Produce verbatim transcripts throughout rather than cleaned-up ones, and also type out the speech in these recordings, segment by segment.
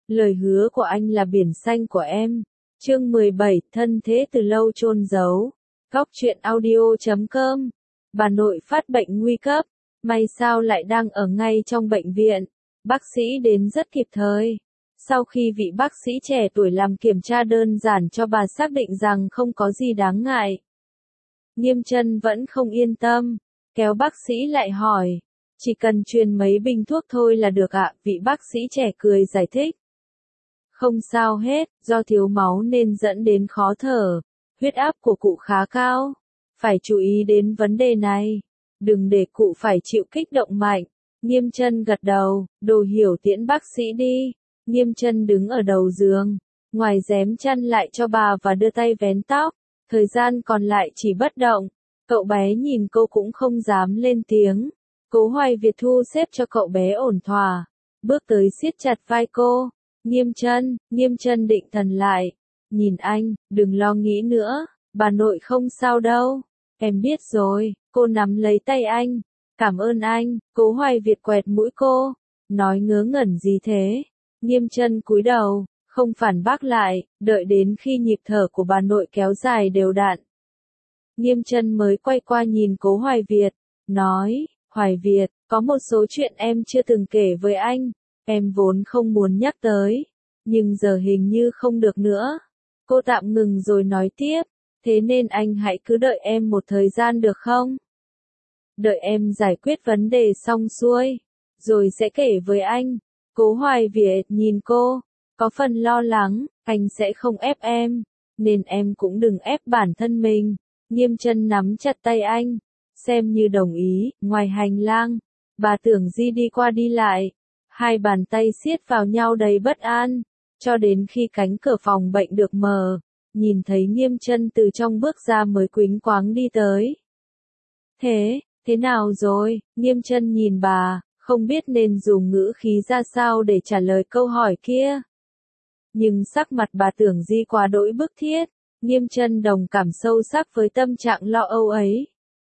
lời hứa của anh là biển xanh của em. Chương mười bảy, thân thế từ lâu chôn giấu. Góc truyện audio chấm com. Bà nội phát bệnh nguy cấp, may sao lại đang ở ngay trong bệnh viện. Bác sĩ đến rất kịp thời. Sau khi vị bác sĩ trẻ tuổi làm kiểm tra đơn giản cho bà xác định rằng không có gì đáng ngại, Nghiêm Trân vẫn không yên tâm, kéo bác sĩ lại hỏi, chỉ cần truyền mấy bình thuốc thôi là được ạ, vị bác sĩ trẻ cười giải thích. Không sao hết, do thiếu máu nên dẫn đến khó thở, huyết áp của cụ khá cao, phải chú ý đến vấn đề này, đừng để cụ phải chịu kích động mạnh. Nghiêm Trân gật đầu, đồ hiểu tiễn bác sĩ đi. Nghiêm Trân đứng ở đầu giường, ngoài rém chăn lại cho bà và đưa tay vén tóc, thời gian còn lại chỉ bất động. Cậu bé nhìn cô cũng không dám lên tiếng. Cố Hoài Việt thu xếp cho cậu bé ổn thỏa, bước tới siết chặt vai cô. Nghiêm Trân, Nghiêm Trân định thần lại, nhìn anh, đừng lo nghĩ nữa, bà nội không sao đâu, em biết rồi. Cô nắm lấy tay anh, cảm ơn anh. Cố Hoài Việt quẹt mũi cô, nói ngớ ngẩn gì thế. Nghiêm Trân cúi đầu, không phản bác lại, đợi đến khi nhịp thở của bà nội kéo dài đều đặn, Nghiêm Trân mới quay qua nhìn Cố Hoài Việt, nói, Hoài Việt, có một số chuyện em chưa từng kể với anh, em vốn không muốn nhắc tới, nhưng giờ hình như không được nữa. Cô tạm ngừng rồi nói tiếp, thế nên anh hãy cứ đợi em một thời gian được không? Đợi em giải quyết vấn đề xong xuôi, rồi sẽ kể với anh. Cố Hoài Việt nhìn cô, có phần lo lắng, anh sẽ không ép em, nên em cũng đừng ép bản thân mình. Nghiêm Trân nắm chặt tay anh, xem như đồng ý. Ngoài hành lang, bà Tưởng Di đi qua đi lại, hai bàn tay siết vào nhau đầy bất an, cho đến khi cánh cửa phòng bệnh được mở, nhìn thấy Nghiêm Trân từ trong bước ra mới quýnh quáng đi tới. Thế, thế nào rồi? Nghiêm Trân nhìn bà, không biết nên dùng ngữ khí ra sao để trả lời câu hỏi kia. Nhưng sắc mặt bà Tưởng Di quá đỗi bức thiết, Nghiêm Trân đồng cảm sâu sắc với tâm trạng lo âu ấy.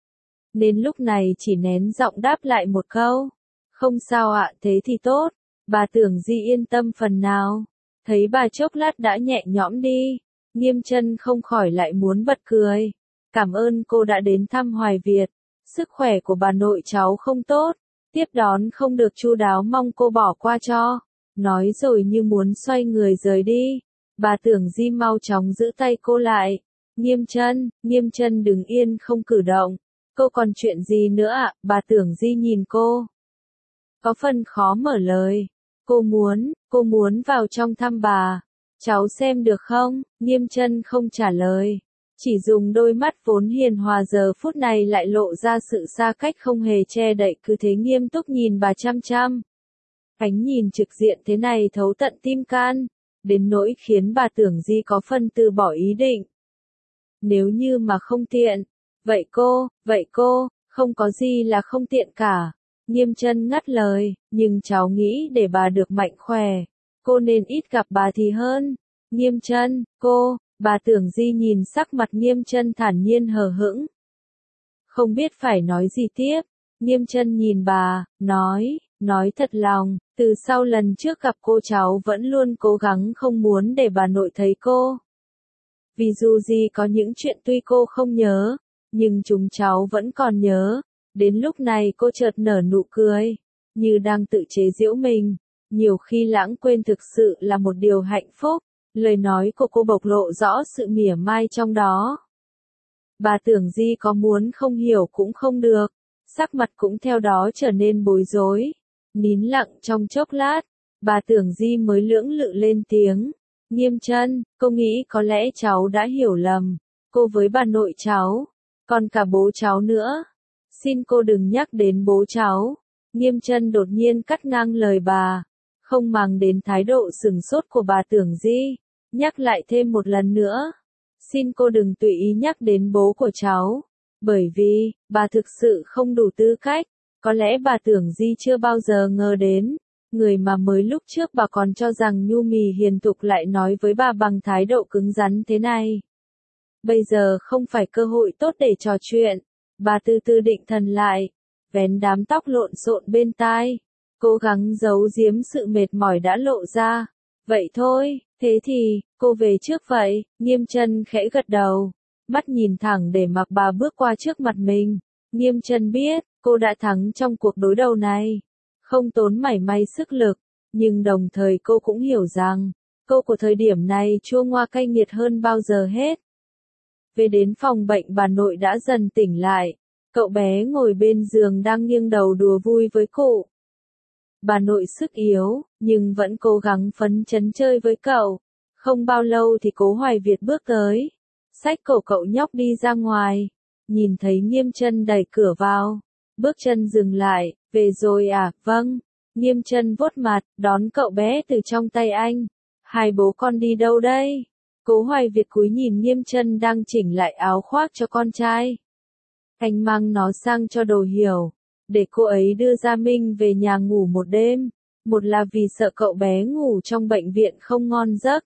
Nên lúc này chỉ nén giọng đáp lại một câu. Không sao ạ, thế thì tốt. Bà Tưởng Di yên tâm phần nào. Thấy bà chốc lát đã nhẹ nhõm đi, Nghiêm Trân không khỏi lại muốn bật cười. Cảm ơn cô đã đến thăm Hoài Việt. Sức khỏe của bà nội cháu không tốt, tiếp đón không được chu đáo, mong cô bỏ qua cho. Nói rồi như muốn xoay người rời đi. Bà Tưởng Di mau chóng giữ tay cô lại. Nghiêm Trân, Nghiêm Trân đứng yên không cử động. Cô còn chuyện gì nữa ạ? Bà Tưởng Di nhìn cô, có phần khó mở lời. Cô muốn, cô muốn vào trong thăm bà. Cháu xem được không? Nghiêm Trân không trả lời, chỉ dùng đôi mắt vốn hiền hòa giờ phút này lại lộ ra sự xa cách không hề che đậy, cứ thế nghiêm túc nhìn bà chăm chăm. Ánh nhìn trực diện thế này thấu tận tim can, đến nỗi khiến bà Tưởng Di có phần từ bỏ ý định. Nếu như mà không tiện, vậy cô, vậy cô, không có gì là không tiện cả. Nghiêm Trân ngắt lời, nhưng cháu nghĩ để bà được mạnh khỏe, cô nên ít gặp bà thì hơn. Nghiêm Trân, cô, bà Tưởng Di nhìn sắc mặt Nghiêm Trân thản nhiên hờ hững, không biết phải nói gì tiếp. Nghiêm Trân nhìn bà, nói, nói thật lòng, từ sau lần trước gặp cô cháu vẫn luôn cố gắng không muốn để bà nội thấy cô. Vì dù gì có những chuyện tuy cô không nhớ, nhưng chúng cháu vẫn còn nhớ. Đến lúc này cô chợt nở nụ cười, như đang tự chế giễu mình. Nhiều khi lãng quên thực sự là một điều hạnh phúc. Lời nói của cô bộc lộ rõ sự mỉa mai trong đó. Bà Tưởng Di có muốn không hiểu cũng không được, sắc mặt cũng theo đó trở nên bối rối. Nín lặng trong chốc lát, bà Tưởng Di mới lưỡng lự lên tiếng. Nghiêm Trân, cô nghĩ có lẽ cháu đã hiểu lầm. Cô với bà nội cháu, còn cả bố cháu nữa. Xin cô đừng nhắc đến bố cháu. Nghiêm Trân đột nhiên cắt ngang lời bà, không màng đến thái độ sừng sốt của bà Tưởng Di, nhắc lại thêm một lần nữa. Xin cô đừng tùy ý nhắc đến bố của cháu, bởi vì, bà thực sự không đủ tư cách. Có lẽ bà Tưởng Di chưa bao giờ ngờ đến, người mà mới lúc trước bà còn cho rằng nhu mì hiền thục lại nói với bà bằng thái độ cứng rắn thế này. Bây giờ không phải cơ hội tốt để trò chuyện. Bà từ từ định thần lại, vén đám tóc lộn xộn bên tai, cố gắng giấu giếm sự mệt mỏi đã lộ ra. Vậy thôi, thế thì, cô về trước vậy, Nghiêm Chân khẽ gật đầu, mắt nhìn thẳng để mặc bà bước qua trước mặt mình. Nghiêm Chân biết, cô đã thắng trong cuộc đối đầu này, không tốn mảy may sức lực, nhưng đồng thời cô cũng hiểu rằng, cô của thời điểm này chua ngoa cay nghiệt hơn bao giờ hết. Về đến phòng bệnh bà nội đã dần tỉnh lại, cậu bé ngồi bên giường đang nghiêng đầu đùa vui với cụ. Bà nội sức yếu, nhưng vẫn cố gắng phấn chấn chơi với cậu. Không bao lâu thì Cố Hoài Việt bước tới, xách cổ cậu nhóc đi ra ngoài, nhìn thấy Nghiêm Chân đẩy cửa vào, bước chân dừng lại, về rồi à, vâng. Nghiêm Chân vuốt mặt, đón cậu bé từ trong tay anh. Hai bố con đi đâu đây? Cố Hoài Việt cúi nhìn Nghiêm Chân đang chỉnh lại áo khoác cho con trai. Anh mang nó sang cho Đồ Hiểu, để cô ấy đưa Gia Minh về nhà ngủ một đêm. Một là vì sợ cậu bé ngủ trong bệnh viện không ngon giấc.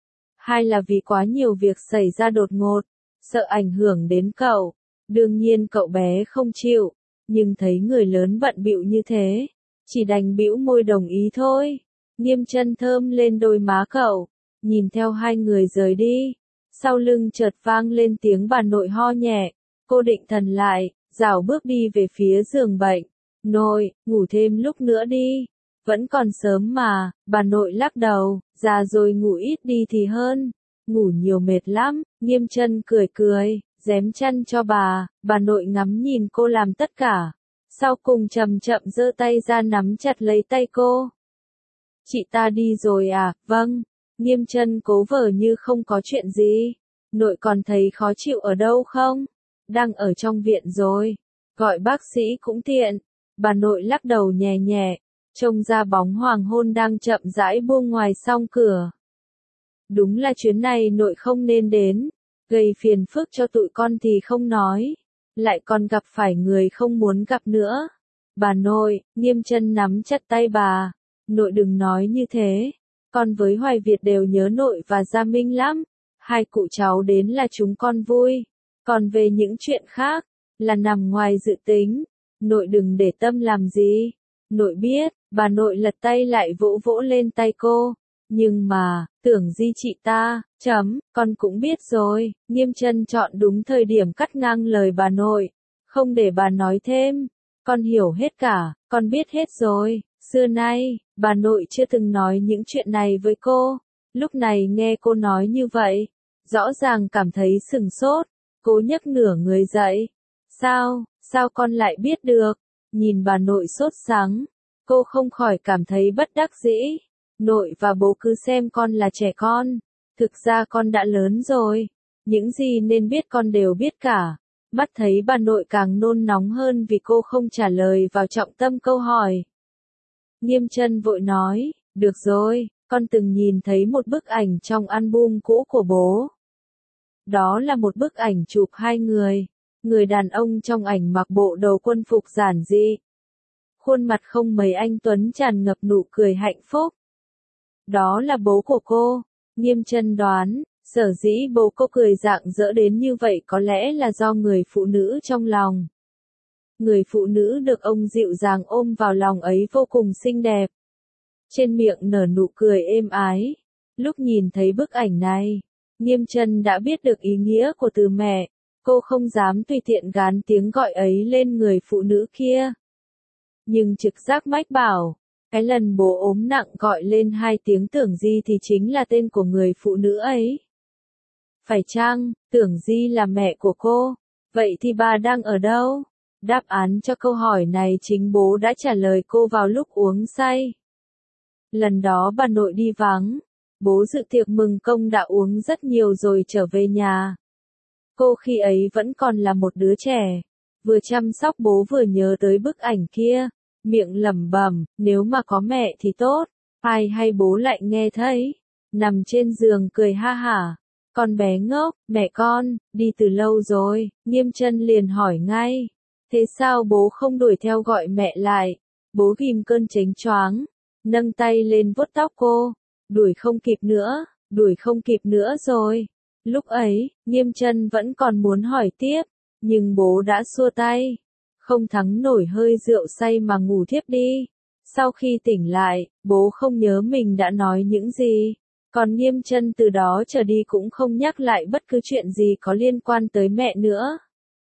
Hai là vì quá nhiều việc xảy ra đột ngột, sợ ảnh hưởng đến cậu. Đương nhiên cậu bé không chịu, nhưng thấy người lớn bận bịu như thế, chỉ đành bĩu môi đồng ý thôi. Nghiêm Chân thơm lên đôi má cậu, nhìn theo hai người rời đi. Sau lưng chợt vang lên tiếng bà nội ho nhẹ, cô định thần lại, rảo bước đi về phía giường bệnh. Nội, ngủ thêm lúc nữa đi. Vẫn còn sớm mà, bà nội lắc đầu, già rồi ngủ ít đi thì hơn. Ngủ nhiều mệt lắm. Nghiêm Chân cười cười, rém chăn cho bà. Bà nội ngắm nhìn cô làm tất cả, sau cùng chậm chậm giơ tay ra nắm chặt lấy tay cô. Chị ta đi rồi à? Vâng. Nghiêm Chân cố vờ như không có chuyện gì. Nội còn thấy khó chịu ở đâu không? Đang ở trong viện rồi. Gọi bác sĩ cũng tiện. Bà nội lắc đầu nhẹ nhẹ, trông ra bóng hoàng hôn đang chậm rãi buông ngoài song cửa. Đúng là chuyến này nội không nên đến, gây phiền phức cho tụi con thì không nói, lại còn gặp phải người không muốn gặp nữa. Bà nội, Nghiêm Chân nắm chặt tay bà. Nội đừng nói như thế, con với Hoài Việt đều nhớ nội và Gia Minh lắm. Hai cụ cháu đến là chúng con vui, còn về những chuyện khác, là nằm ngoài dự tính. Nội đừng để tâm làm gì. Nội biết. Bà nội lật tay lại vỗ vỗ lên tay cô. Nhưng mà, tưởng gì chị ta, chấm, con cũng biết rồi. Nghiêm Chân chọn đúng thời điểm cắt ngang lời bà nội, không để bà nói thêm. Con hiểu hết cả, con biết hết rồi. Xưa nay, bà nội chưa từng nói những chuyện này với cô. Lúc này nghe cô nói như vậy, rõ ràng cảm thấy sừng sốt. Cố nhấc nửa người dậy. Sao, sao con lại biết được? Nhìn bà nội sốt sắng, cô không khỏi cảm thấy bất đắc dĩ. Nội và bố cứ xem con là trẻ con. Thực ra con đã lớn rồi. Những gì nên biết con đều biết cả. Mắt thấy bà nội càng nôn nóng hơn vì cô không trả lời vào trọng tâm câu hỏi. Nghiêm Chân vội nói, được rồi, con từng nhìn thấy một bức ảnh trong album cũ của bố. Đó là một bức ảnh chụp hai người. Người đàn ông trong ảnh mặc bộ đồ quân phục giản dị. Khuôn mặt không mấy anh tuấn tràn ngập nụ cười hạnh phúc. Đó là bố của cô. Nghiêm Chân đoán, sở dĩ bố cô cười rạng rỡ đến như vậy có lẽ là do người phụ nữ trong lòng. Người phụ nữ được ông dịu dàng ôm vào lòng ấy vô cùng xinh đẹp. Trên miệng nở nụ cười êm ái. Lúc nhìn thấy bức ảnh này, Nghiêm Chân đã biết được ý nghĩa của từ mẹ. Cô không dám tùy tiện gán tiếng gọi ấy lên người phụ nữ kia. Nhưng trực giác mách bảo, cái lần bố ốm nặng gọi lên hai tiếng Tưởng Di thì chính là tên của người phụ nữ ấy. Phải chăng, Tưởng Di là mẹ của cô? Vậy thì bà đang ở đâu? Đáp án cho câu hỏi này chính bố đã trả lời cô vào lúc uống say. Lần đó bà nội đi vắng, bố dự tiệc mừng công đã uống rất nhiều rồi trở về nhà. Cô khi ấy vẫn còn là một đứa trẻ, vừa chăm sóc bố vừa nhớ tới bức ảnh kia, miệng lẩm bẩm, nếu mà có mẹ thì tốt. Ai hay bố lại nghe thấy, nằm trên giường cười ha hả. Con bé ngốc, mẹ con, đi từ lâu rồi. Nghiêm Chân liền hỏi ngay, thế sao bố không đuổi theo gọi mẹ lại? Bố ghim cơn chánh choáng, nâng tay lên vuốt tóc cô, đuổi không kịp nữa, đuổi không kịp nữa rồi. Lúc ấy, Nghiêm Chân vẫn còn muốn hỏi tiếp, nhưng bố đã xua tay. Không thắng nổi hơi rượu say mà ngủ thiếp đi. Sau khi tỉnh lại, bố không nhớ mình đã nói những gì. Còn Nghiêm Chân từ đó trở đi cũng không nhắc lại bất cứ chuyện gì có liên quan tới mẹ nữa.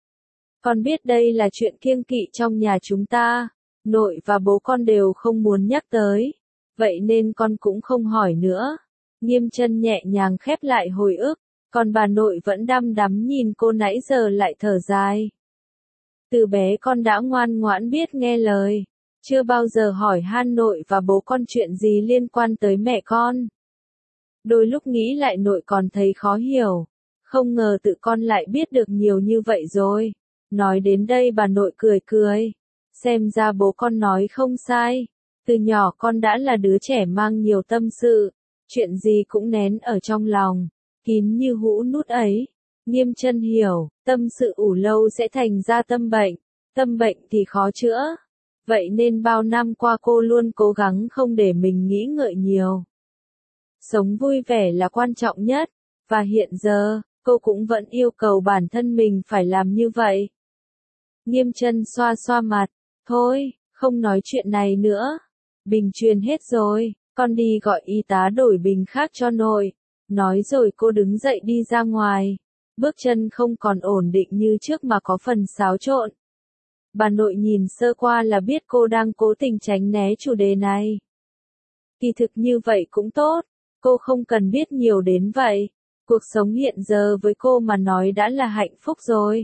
Con biết đây là chuyện kiêng kỵ trong nhà chúng ta, nội và bố con đều không muốn nhắc tới, vậy nên con cũng không hỏi nữa. Nghiêm Chân nhẹ nhàng khép lại hồi ức, còn bà nội vẫn đăm đắm nhìn cô nãy giờ lại thở dài. Từ bé con đã ngoan ngoãn biết nghe lời, chưa bao giờ hỏi han nội và bố con chuyện gì liên quan tới mẹ con. Đôi lúc nghĩ lại nội còn thấy khó hiểu, không ngờ tự con lại biết được nhiều như vậy rồi. Nói đến đây bà nội cười cười, xem ra bố con nói không sai, từ nhỏ con đã là đứa trẻ mang nhiều tâm sự, chuyện gì cũng nén ở trong lòng, kín như hũ nút ấy. Nghiêm Chân hiểu, tâm sự ủ lâu sẽ thành ra tâm bệnh, tâm bệnh thì khó chữa. Vậy nên bao năm qua cô luôn cố gắng không để mình nghĩ ngợi nhiều. Sống vui vẻ là quan trọng nhất, và hiện giờ, cô cũng vẫn yêu cầu bản thân mình phải làm như vậy. Nghiêm Chân xoa xoa mặt, thôi, không nói chuyện này nữa. Bình truyền hết rồi, con đi gọi y tá đổi bình khác cho nội. Nói rồi cô đứng dậy đi ra ngoài. Bước chân không còn ổn định như trước mà có phần xáo trộn. Bà nội nhìn sơ qua là biết cô đang cố tình tránh né chủ đề này. Kỳ thực như vậy cũng tốt, cô không cần biết nhiều đến vậy. Cuộc sống hiện giờ với cô mà nói đã là hạnh phúc rồi.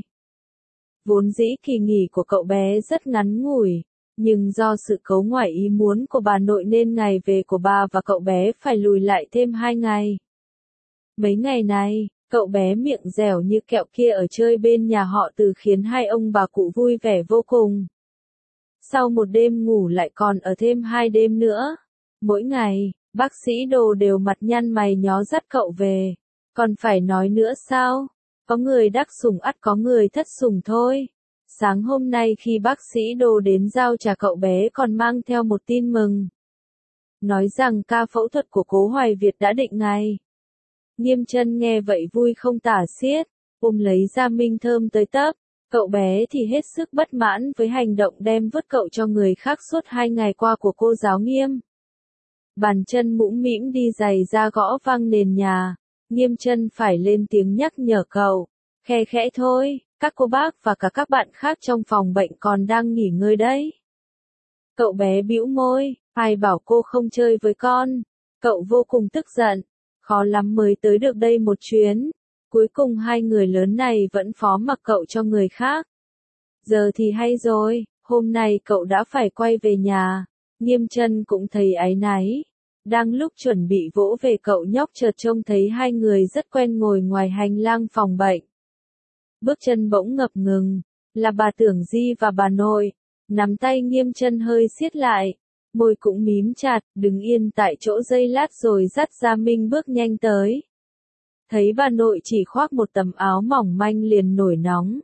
Vốn dĩ kỳ nghỉ của cậu bé rất ngắn ngủi, nhưng do sự cố ngoài ý muốn của bà nội nên ngày về của bà và cậu bé phải lùi lại thêm hai ngày. Mấy ngày này, cậu bé miệng dẻo như kẹo kia ở chơi bên nhà họ Từ khiến hai ông bà cụ vui vẻ vô cùng. Sau một đêm ngủ lại còn ở thêm hai đêm nữa. Mỗi ngày, bác sĩ Đồ đều mặt nhăn mày nhó dắt cậu về. Còn phải nói nữa sao? Có người đắc sủng ắt có người thất sủng thôi. Sáng hôm nay khi bác sĩ Đồ đến giao trà cậu bé còn mang theo một tin mừng. Nói rằng ca phẫu thuật của Cố Hoài Việt đã định ngày. Nghiêm Chân nghe vậy vui không tả xiết, ôm lấy Gia Minh thơm tới tấp. Cậu bé thì hết sức bất mãn với hành động đem vứt cậu cho người khác suốt hai ngày qua của cô giáo Nghiêm. Bàn chân mũm mĩm đi giày ra gõ vang nền nhà. Nghiêm Chân phải lên tiếng nhắc nhở cậu. Khe khẽ thôi, các cô bác và cả các bạn khác trong phòng bệnh còn đang nghỉ ngơi đấy. Cậu bé bĩu môi, ai bảo cô không chơi với con. Cậu vô cùng tức giận, khó lắm mới tới được đây một chuyến. Cuối cùng hai người lớn này vẫn phó mặc cậu cho người khác. Giờ thì hay rồi, hôm nay cậu đã phải quay về nhà. Nghiêm Chân cũng thấy áy náy. Đang lúc chuẩn bị vỗ về cậu nhóc chợt trông thấy hai người rất quen ngồi ngoài hành lang phòng bệnh. Bước chân bỗng ngập ngừng, là bà Tưởng Di và bà nội. Nắm tay Nghiêm Chân hơi siết lại, môi cũng mím chặt, đứng yên tại chỗ giây lát rồi dắt Gia Minh bước nhanh tới. Thấy bà nội chỉ khoác một tấm áo mỏng manh liền nổi nóng.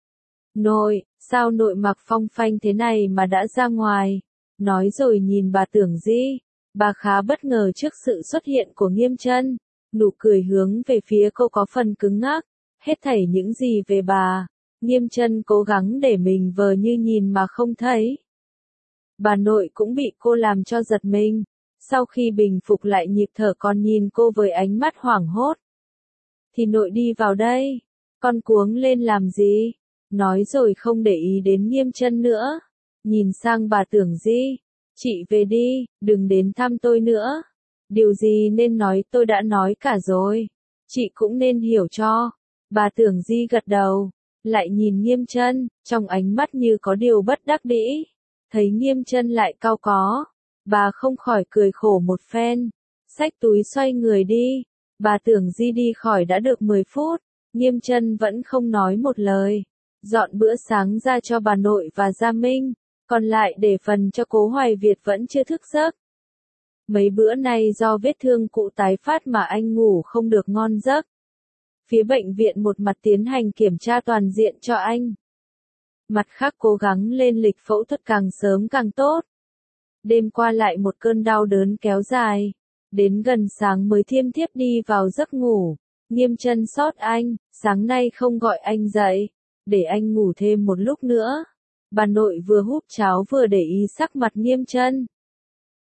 Nội, sao nội mặc phong phanh thế này mà đã ra ngoài? Nói rồi nhìn bà Tưởng Di. Bà khá bất ngờ trước sự xuất hiện của Nghiêm Chân, nụ cười hướng về phía cô có phần cứng ngắc, hết thảy những gì về bà, Nghiêm Chân cố gắng để mình vờ như nhìn mà không thấy. Bà nội cũng bị cô làm cho giật mình, sau khi bình phục lại nhịp thở còn nhìn cô với ánh mắt hoảng hốt. Thì nội đi vào đây, con cuống lên làm gì? Nói rồi không để ý đến Nghiêm Chân nữa, nhìn sang bà Tưởng Di. Chị về đi, đừng đến thăm tôi nữa. Điều gì nên nói tôi đã nói cả rồi. Chị cũng nên hiểu cho. Bà Tưởng Di gật đầu, lại nhìn Nghiêm Chân, trong ánh mắt như có điều bất đắc dĩ. Thấy Nghiêm Chân lại cau có, bà không khỏi cười khổ một phen, xách túi xoay người đi. Bà Tưởng Di đi khỏi đã được mười phút, Nghiêm Chân vẫn không nói một lời, dọn bữa sáng ra cho bà nội và Gia Minh. Còn lại để phần cho Cố Hoài Việt vẫn chưa thức giấc. Mấy bữa nay do vết thương cụ tái phát mà anh ngủ không được ngon giấc. Phía bệnh viện một mặt tiến hành kiểm tra toàn diện cho anh. Mặt khác cố gắng lên lịch phẫu thuật càng sớm càng tốt. Đêm qua lại một cơn đau đớn kéo dài. Đến gần sáng mới thiêm thiếp đi vào giấc ngủ. Nghiêm Chân xót anh, sáng nay không gọi anh dậy. Để anh ngủ thêm một lúc nữa. Bà nội vừa húp cháo vừa để ý sắc mặt Nghiêm Chân.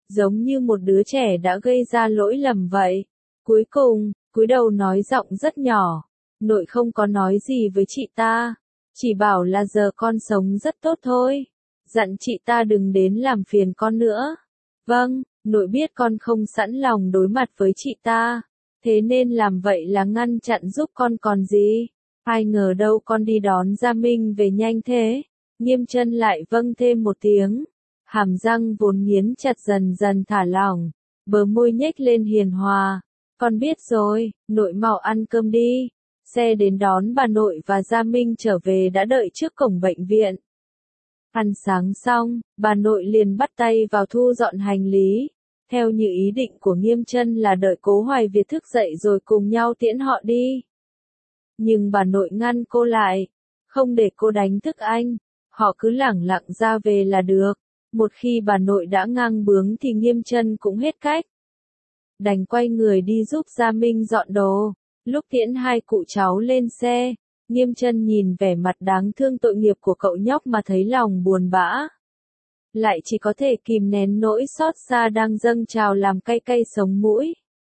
giống như một đứa trẻ đã gây ra lỗi lầm vậy. Cuối cùng, cúi đầu nói giọng rất nhỏ, nội không có nói gì với chị ta, chỉ bảo là giờ con sống rất tốt thôi, dặn chị ta đừng đến làm phiền con nữa. Vâng, nội biết con không sẵn lòng đối mặt với chị ta, thế nên làm vậy là ngăn chặn giúp con còn gì. Ai ngờ đâu con đi đón Gia Minh về nhanh thế. Nghiêm Chân lại vâng thêm một tiếng, hàm răng vốn nghiến chặt dần dần thả lỏng, bờ môi nhếch lên hiền hòa. Con biết rồi, nội mau ăn cơm đi. Xe đến đón bà nội và Gia Minh trở về đã đợi trước cổng bệnh viện. Ăn sáng xong, bà nội liền bắt tay vào thu dọn hành lý. Theo như ý định của Nghiêm Chân là đợi Cố Hoài Việt thức dậy rồi cùng nhau tiễn họ đi. Nhưng bà nội ngăn cô lại, không để cô đánh thức anh, họ cứ lẳng lặng ra về là được. Một khi bà nội đã ngang bướng thì Nghiêm Chân cũng hết cách. Đành quay người đi giúp Gia Minh dọn đồ. Lúc tiễn hai cụ cháu lên xe, Nghiêm Chân nhìn vẻ mặt đáng thương tội nghiệp của cậu nhóc mà thấy lòng buồn bã. Lại chỉ có thể kìm nén nỗi xót xa đang dâng trào làm cay cay sống mũi.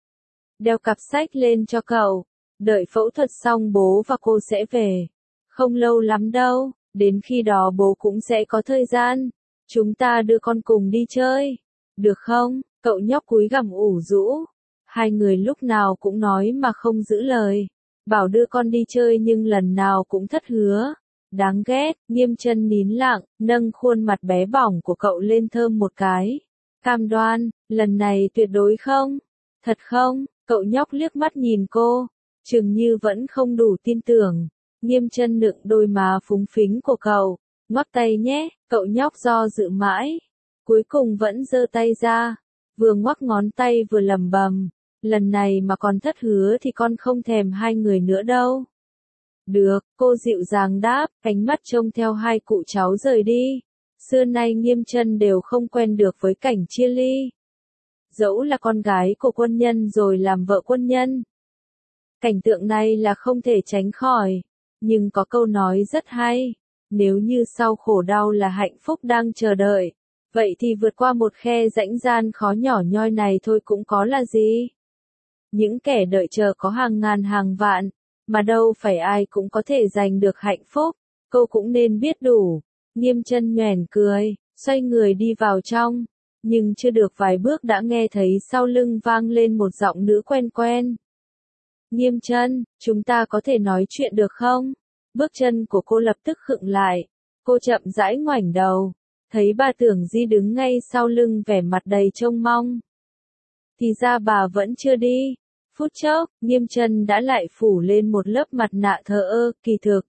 Đeo cặp sách lên cho cậu, đợi phẫu thuật xong bố và cô sẽ về. Không lâu lắm đâu, đến khi đó bố cũng sẽ có thời gian. Chúng ta đưa con cùng đi chơi. Được không? Cậu nhóc cúi gằm ủ rũ. Hai người lúc nào cũng nói mà không giữ lời. Bảo đưa con đi chơi nhưng lần nào cũng thất hứa. Đáng ghét. Nghiêm Chân nín lặng, nâng khuôn mặt bé bỏng của cậu lên thơm một cái. Cam đoan, lần này tuyệt đối không? Thật không? Cậu nhóc liếc mắt nhìn cô, chừng như vẫn không đủ tin tưởng. Nghiêm Chân nựng đôi má phúng phính của cậu, ngoắc tay nhé. Cậu nhóc do dự mãi, cuối cùng vẫn giơ tay ra, vừa ngoắc ngón tay vừa lẩm bẩm, lần này mà còn thất hứa thì con không thèm hai người nữa đâu. Được, cô dịu dàng đáp, ánh mắt trông theo hai cụ cháu rời đi. Xưa nay Nghiêm Chân đều không quen được với cảnh chia ly. Dẫu là con gái của quân nhân rồi làm vợ quân nhân. Cảnh tượng này là không thể tránh khỏi, nhưng có câu nói rất hay, nếu như sau khổ đau là hạnh phúc đang chờ đợi, vậy thì vượt qua một khe rãnh gian khó nhỏ nhoi này thôi cũng có là gì. Những kẻ đợi chờ có hàng ngàn hàng vạn, mà đâu phải ai cũng có thể giành được hạnh phúc, cô cũng nên biết đủ. Nghiêm Chân nhoẻn cười, xoay người đi vào trong, nhưng chưa được vài bước đã nghe thấy sau lưng vang lên một giọng nữ quen quen. Nghiêm Chân, chúng ta có thể nói chuyện được không? Bước chân của cô lập tức khựng lại, cô chậm rãi ngoảnh đầu, thấy bà Tưởng Di đứng ngay sau lưng vẻ mặt đầy trông mong. Thì ra bà vẫn chưa đi. Phút chốc, Nghiêm Chân đã lại phủ lên một lớp mặt nạ thờ ơ, kỳ thực.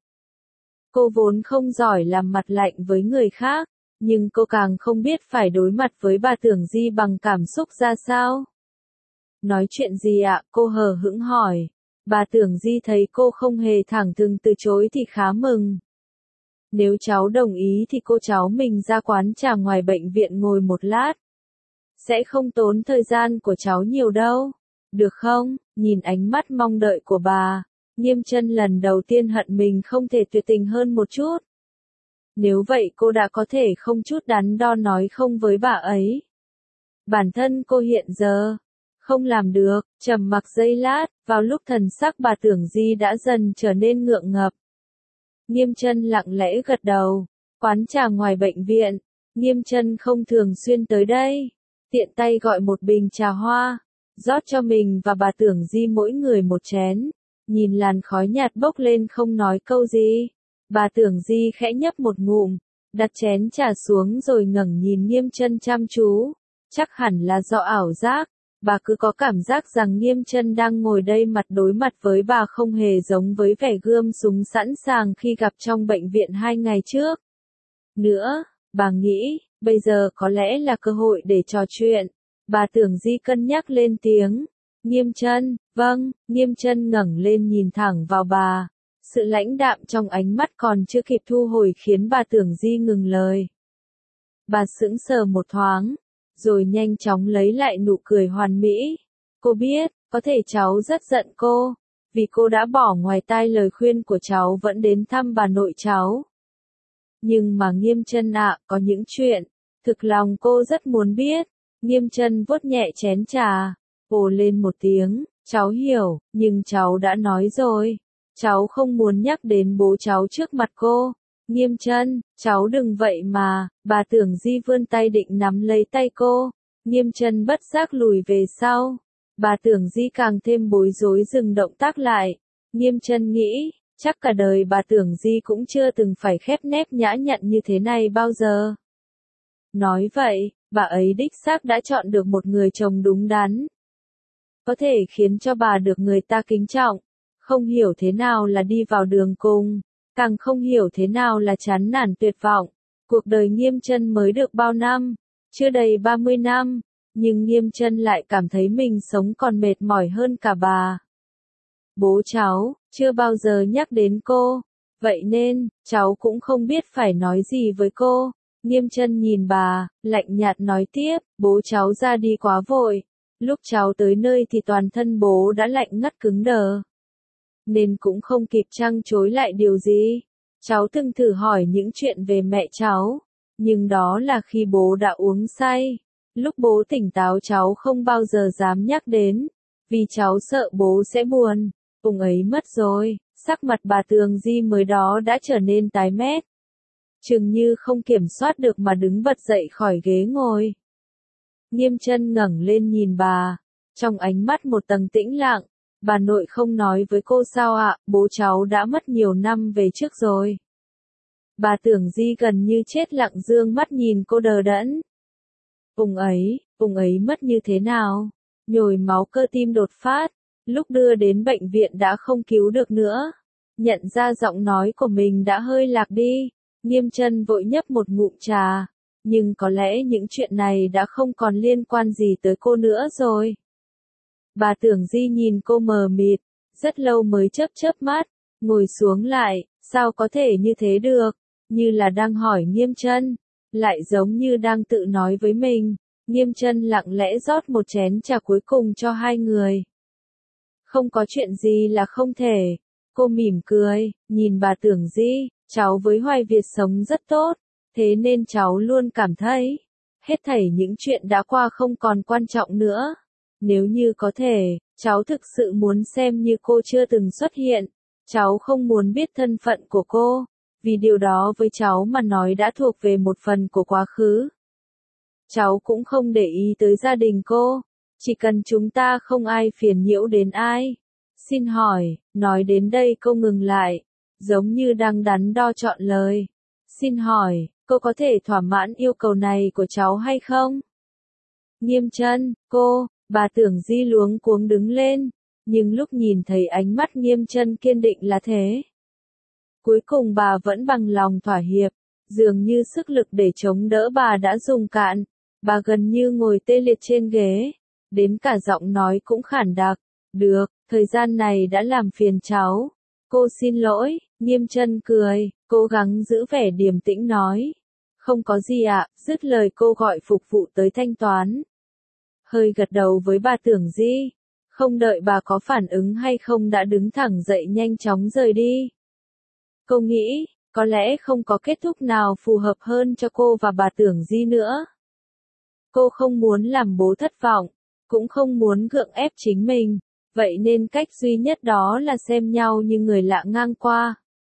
Cô vốn không giỏi làm mặt lạnh với người khác, nhưng cô càng không biết phải đối mặt với bà Tưởng Di bằng cảm xúc ra sao. Nói chuyện gì ạ? Cô hờ hững hỏi. Bà Tưởng Di thấy cô không hề thẳng thừng từ chối thì khá mừng. Nếu cháu đồng ý thì cô cháu mình ra quán trà ngoài bệnh viện ngồi một lát. Sẽ không tốn thời gian của cháu nhiều đâu. Được không? Nhìn ánh mắt mong đợi của bà, Nghiêm Chân lần đầu tiên hận mình không thể tuyệt tình hơn một chút. Nếu vậy cô đã có thể không chút đắn đo nói không với bà ấy. Bản thân cô hiện giờ không làm được. Trầm mặc giây lát, vào lúc thần sắc bà Tưởng Di đã dần trở nên ngượng ngập. Nghiêm Chân lặng lẽ gật đầu. Quán trà ngoài bệnh viện, Nghiêm Chân không thường xuyên tới đây. Tiện tay gọi một bình trà hoa, rót cho mình và bà Tưởng Di mỗi người một chén. Nhìn làn khói nhạt bốc lên không nói câu gì. Bà Tưởng Di khẽ nhấp một ngụm, đặt chén trà xuống rồi ngẩng nhìn Nghiêm Chân chăm chú. Chắc hẳn là do ảo giác, bà cứ có cảm giác rằng Nghiêm Chân đang ngồi đây mặt đối mặt với bà không hề giống với vẻ gươm súng sẵn sàng khi gặp trong bệnh viện hai ngày trước. Nữa, bà nghĩ, bây giờ có lẽ là cơ hội để trò chuyện. Bà Tưởng Di cân nhắc lên tiếng. Nghiêm Chân, vâng. Nghiêm Chân ngẩng lên nhìn thẳng vào bà. Sự lãnh đạm trong ánh mắt còn chưa kịp thu hồi khiến bà Tưởng Di ngừng lời. Bà sững sờ một thoáng, rồi nhanh chóng lấy lại nụ cười hoàn mỹ. Cô biết, có thể cháu rất giận cô, vì cô đã bỏ ngoài tai lời khuyên của cháu vẫn đến thăm bà nội cháu. Nhưng mà Nghiêm Chân ạ, có những chuyện, thực lòng cô rất muốn biết. Nghiêm Chân vuốt nhẹ chén trà, ồ lên một tiếng, cháu hiểu, nhưng cháu đã nói rồi. Cháu không muốn nhắc đến bố cháu trước mặt cô. Nghiêm Chân, cháu đừng vậy mà, bà Tưởng Di vươn tay định nắm lấy tay cô. Nghiêm Chân bất giác lùi về sau. Bà Tưởng Di càng thêm bối rối dừng động tác lại. Nghiêm Chân nghĩ, chắc cả đời bà Tưởng Di cũng chưa từng phải khép nép nhã nhặn như thế này bao giờ. Nói vậy, bà ấy đích xác đã chọn được một người chồng đúng đắn. Có thể khiến cho bà được người ta kính trọng. Không hiểu thế nào là đi vào đường cùng, càng không hiểu thế nào là chán nản tuyệt vọng. Cuộc đời Nghiêm Chân mới được bao năm, chưa đầy ba mươi năm, nhưng Nghiêm Chân lại cảm thấy mình sống còn mệt mỏi hơn cả bà. Bố cháu, chưa bao giờ nhắc đến cô, vậy nên, cháu cũng không biết phải nói gì với cô. Nghiêm Chân nhìn bà, lạnh nhạt nói tiếp, bố cháu ra đi quá vội. Lúc cháu tới nơi thì toàn thân bố đã lạnh ngắt cứng đờ. Nên cũng không kịp trăng chối lại điều gì. Cháu từng thử hỏi những chuyện về mẹ cháu, nhưng đó là khi bố đã uống say. Lúc bố tỉnh táo cháu không bao giờ dám nhắc đến, vì cháu sợ bố sẽ buồn. Ông ấy mất rồi, sắc mặt bà Tường Di mới đó đã trở nên tái mét. Chừng như không kiểm soát được mà đứng bật dậy khỏi ghế ngồi. Nghiêm Chân ngẩng lên nhìn bà, trong ánh mắt một tầng tĩnh lặng. Bà nội không nói với cô sao ạ, bố cháu đã mất nhiều năm về trước rồi. Bà Tưởng Di gần như chết lặng dương mắt nhìn cô đờ đẫn. Ông ấy, ông ấy mất như thế nào? Nhồi máu cơ tim đột phát, lúc đưa đến bệnh viện đã không cứu được nữa. Nhận ra giọng nói của mình đã hơi lạc đi, Nghiêm Chân vội nhấp một ngụm trà. Nhưng có lẽ những chuyện này đã không còn liên quan gì tới cô nữa rồi. Bà Tưởng Di nhìn cô mờ mịt, rất lâu mới chớp chớp mắt, ngồi xuống lại, sao có thể như thế được, như là đang hỏi Nghiêm Chân, lại giống như đang tự nói với mình. Nghiêm Chân lặng lẽ rót một chén trà cuối cùng cho hai người. Không có chuyện gì là không thể. Cô mỉm cười, nhìn bà Tưởng Di, cháu với Hoài Việt sống rất tốt, thế nên cháu luôn cảm thấy, hết thảy những chuyện đã qua không còn quan trọng nữa. Nếu như có thể, cháu thực sự muốn xem như cô chưa từng xuất hiện. Cháu không muốn biết thân phận của cô, vì điều đó với cháu mà nói đã thuộc về một phần của quá khứ. Cháu cũng không để ý tới gia đình cô, chỉ cần chúng ta không ai phiền nhiễu đến ai. Xin hỏi, nói đến đây cô ngừng lại, giống như đang đắn đo chọn lời. Xin hỏi, cô có thể thỏa mãn yêu cầu này của cháu hay không? Nghiêm Chân, cô, bà Tưởng Di luống cuống đứng lên, nhưng lúc nhìn thấy ánh mắt Nghiêm Chân kiên định là thế. Cuối cùng bà vẫn bằng lòng thỏa hiệp, dường như sức lực để chống đỡ bà đã dùng cạn, bà gần như ngồi tê liệt trên ghế, đến cả giọng nói cũng khản đặc. Được, thời gian này đã làm phiền cháu. Cô xin lỗi. Nghiêm Chân cười, cố gắng giữ vẻ điềm tĩnh nói. Không có gì ạ, dứt lời cô gọi phục vụ tới thanh toán. Hơi gật đầu với bà Tưởng Di, không đợi bà có phản ứng hay không đã đứng thẳng dậy nhanh chóng rời đi. Cô nghĩ, có lẽ không có kết thúc nào phù hợp hơn cho cô và bà Tưởng Di nữa. Cô không muốn làm bố thất vọng, cũng không muốn gượng ép chính mình, vậy nên cách duy nhất đó là xem nhau như người lạ ngang qua.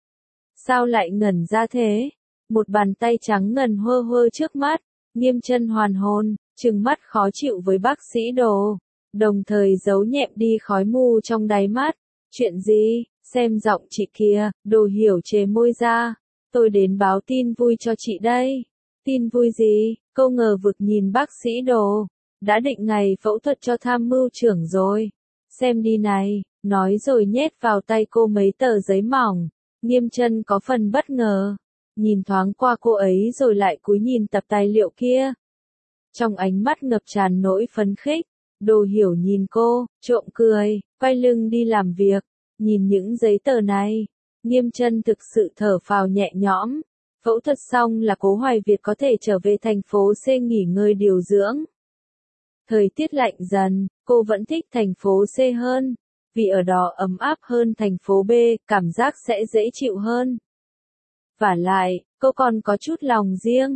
Sao lại ngẩn ra thế? Một bàn tay trắng ngần hơ hơ trước mắt, Nghiêm Chân hoàn hồn, trừng mắt khó chịu với bác sĩ Đồ, đồng thời giấu nhẹm đi khói mù trong đáy mắt. Chuyện gì? Xem giọng chị kia, Đồ hiểu chề môi ra. Tôi đến báo tin vui cho chị đây. Tin vui gì? Cô ngờ vực nhìn bác sĩ Đồ. Đã định ngày phẫu thuật cho tham mưu trưởng rồi. Xem đi này, nói rồi nhét vào tay cô mấy tờ giấy mỏng. Nghiêm Chân có phần bất ngờ, nhìn thoáng qua cô ấy rồi lại cúi nhìn tập tài liệu kia. Trong ánh mắt ngập tràn nỗi phấn khích, Đồ hiểu nhìn cô, trộm cười, quay lưng đi làm việc. Nhìn những giấy tờ này, Nghiêm Chân thực sự thở phào nhẹ nhõm. Phẫu thuật xong là Cố Hoài Việt có thể trở về thành phố C nghỉ ngơi điều dưỡng. Thời tiết lạnh dần, cô vẫn thích thành phố C hơn, vì ở đó ấm áp hơn thành phố B, cảm giác sẽ dễ chịu hơn. Vả lại, cô còn có chút lòng riêng.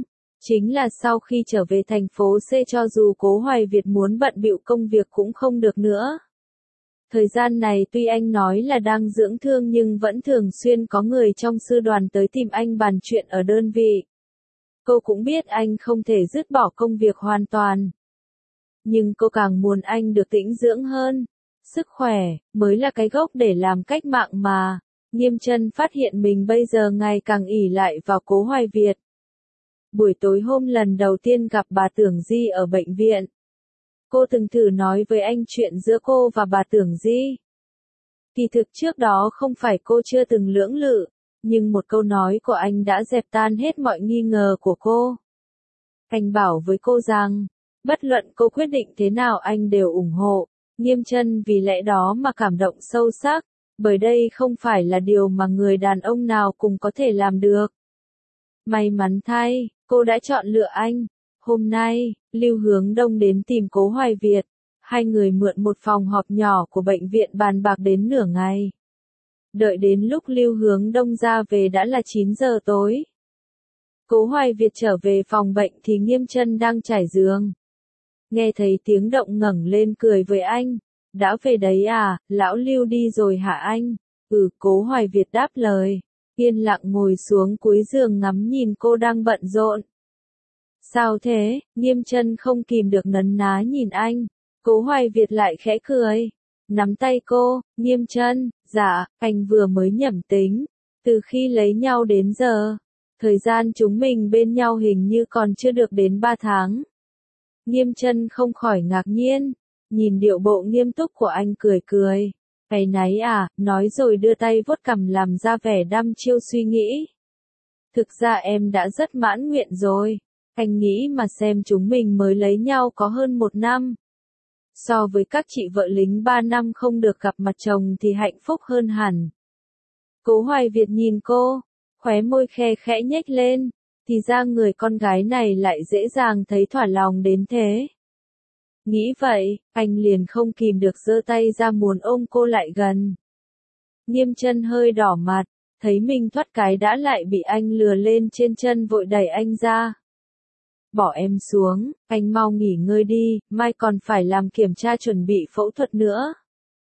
Chính là sau khi trở về thành phố C cho dù Cố Hoài Việt muốn bận bịu công việc cũng không được nữa. Thời gian này tuy anh nói là đang dưỡng thương nhưng vẫn thường xuyên có người trong sư đoàn tới tìm anh bàn chuyện ở đơn vị. Cô cũng biết anh không thể dứt bỏ công việc hoàn toàn. Nhưng cô càng muốn anh được tĩnh dưỡng hơn. Sức khỏe, mới là cái gốc để làm cách mạng mà. Nghiêm Chân phát hiện mình bây giờ ngày càng ỷ lại vào Cố Hoài Việt. Buổi tối hôm lần đầu tiên gặp bà Tưởng Di ở bệnh viện. Cô từng thử nói với anh chuyện giữa cô và bà Tưởng Di. Kỳ thực trước đó không phải cô chưa từng lưỡng lự, nhưng một câu nói của anh đã dẹp tan hết mọi nghi ngờ của cô. Anh bảo với cô rằng, bất luận cô quyết định thế nào anh đều ủng hộ. Nghiêm Chân vì lẽ đó mà cảm động sâu sắc, bởi đây không phải là điều mà người đàn ông nào cùng có thể làm được. May mắn thay, cô đã chọn lựa anh. Hôm nay, Lưu Hướng Đông đến tìm Cố Hoài Việt. Hai người mượn một phòng họp nhỏ của bệnh viện bàn bạc đến nửa ngày. Đợi đến lúc Lưu Hướng Đông ra về đã là chín giờ tối. Cố Hoài Việt trở về phòng bệnh thì Nghiêm Chân đang trải giường. Nghe thấy tiếng động ngẩng lên cười với anh. Đã về đấy à, lão Lưu đi rồi hả anh? Ừ, Cố Hoài Việt đáp lời. Yên lặng ngồi xuống cuối giường ngắm nhìn cô đang bận rộn. Sao thế? Nghiêm Chân không kìm được nấn ná nhìn anh. Cố Hoài Việt lại khẽ cười. Nắm tay cô, Nghiêm Chân, dạ, anh vừa mới nhẩm tính. Từ khi lấy nhau đến giờ, thời gian chúng mình bên nhau hình như còn chưa được đến ba tháng. Nghiêm Chân không khỏi ngạc nhiên. Nhìn điệu bộ nghiêm túc của anh cười cười. Cái náy à, nói rồi đưa tay vuốt cằm làm ra vẻ đăm chiêu suy nghĩ. Thực ra em đã rất mãn nguyện rồi. Anh nghĩ mà xem chúng mình mới lấy nhau có hơn một năm. So với các chị vợ lính ba năm không được gặp mặt chồng thì hạnh phúc hơn hẳn. Cố Hoài Việt nhìn cô, khóe môi khe khẽ nhếch lên, thì ra người con gái này lại dễ dàng thấy thỏa lòng đến thế. Nghĩ vậy, anh liền không kìm được giơ tay ra muốn ôm cô lại gần. Nghiêm Chân hơi đỏ mặt, thấy mình thoát cái đã lại bị anh lừa lên trên chân vội đẩy anh ra. Bỏ em xuống, anh mau nghỉ ngơi đi, mai còn phải làm kiểm tra chuẩn bị phẫu thuật nữa.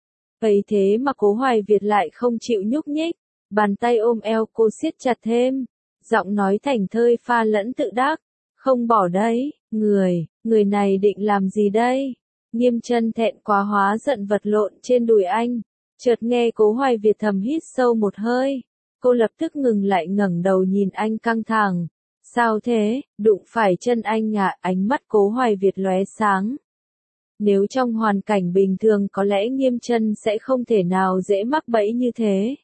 Vậy thế mà Cố Hoài Việt lại không chịu nhúc nhích, bàn tay ôm eo cô siết chặt thêm, giọng nói thảnh thơi pha lẫn tự đắc, không bỏ đấy, người, người này định làm gì đây? Nghiêm Chân thẹn quá hóa giận vật lộn trên đùi anh, chợt nghe Cố Hoài Việt thầm hít sâu một hơi, cô lập tức ngừng lại ngẩng đầu nhìn anh căng thẳng. Sao thế, đụng phải chân anh à, ánh mắt Cố Hoài Việt lóe sáng. Nếu trong hoàn cảnh bình thường có lẽ Nghiêm Chân sẽ không thể nào dễ mắc bẫy như thế.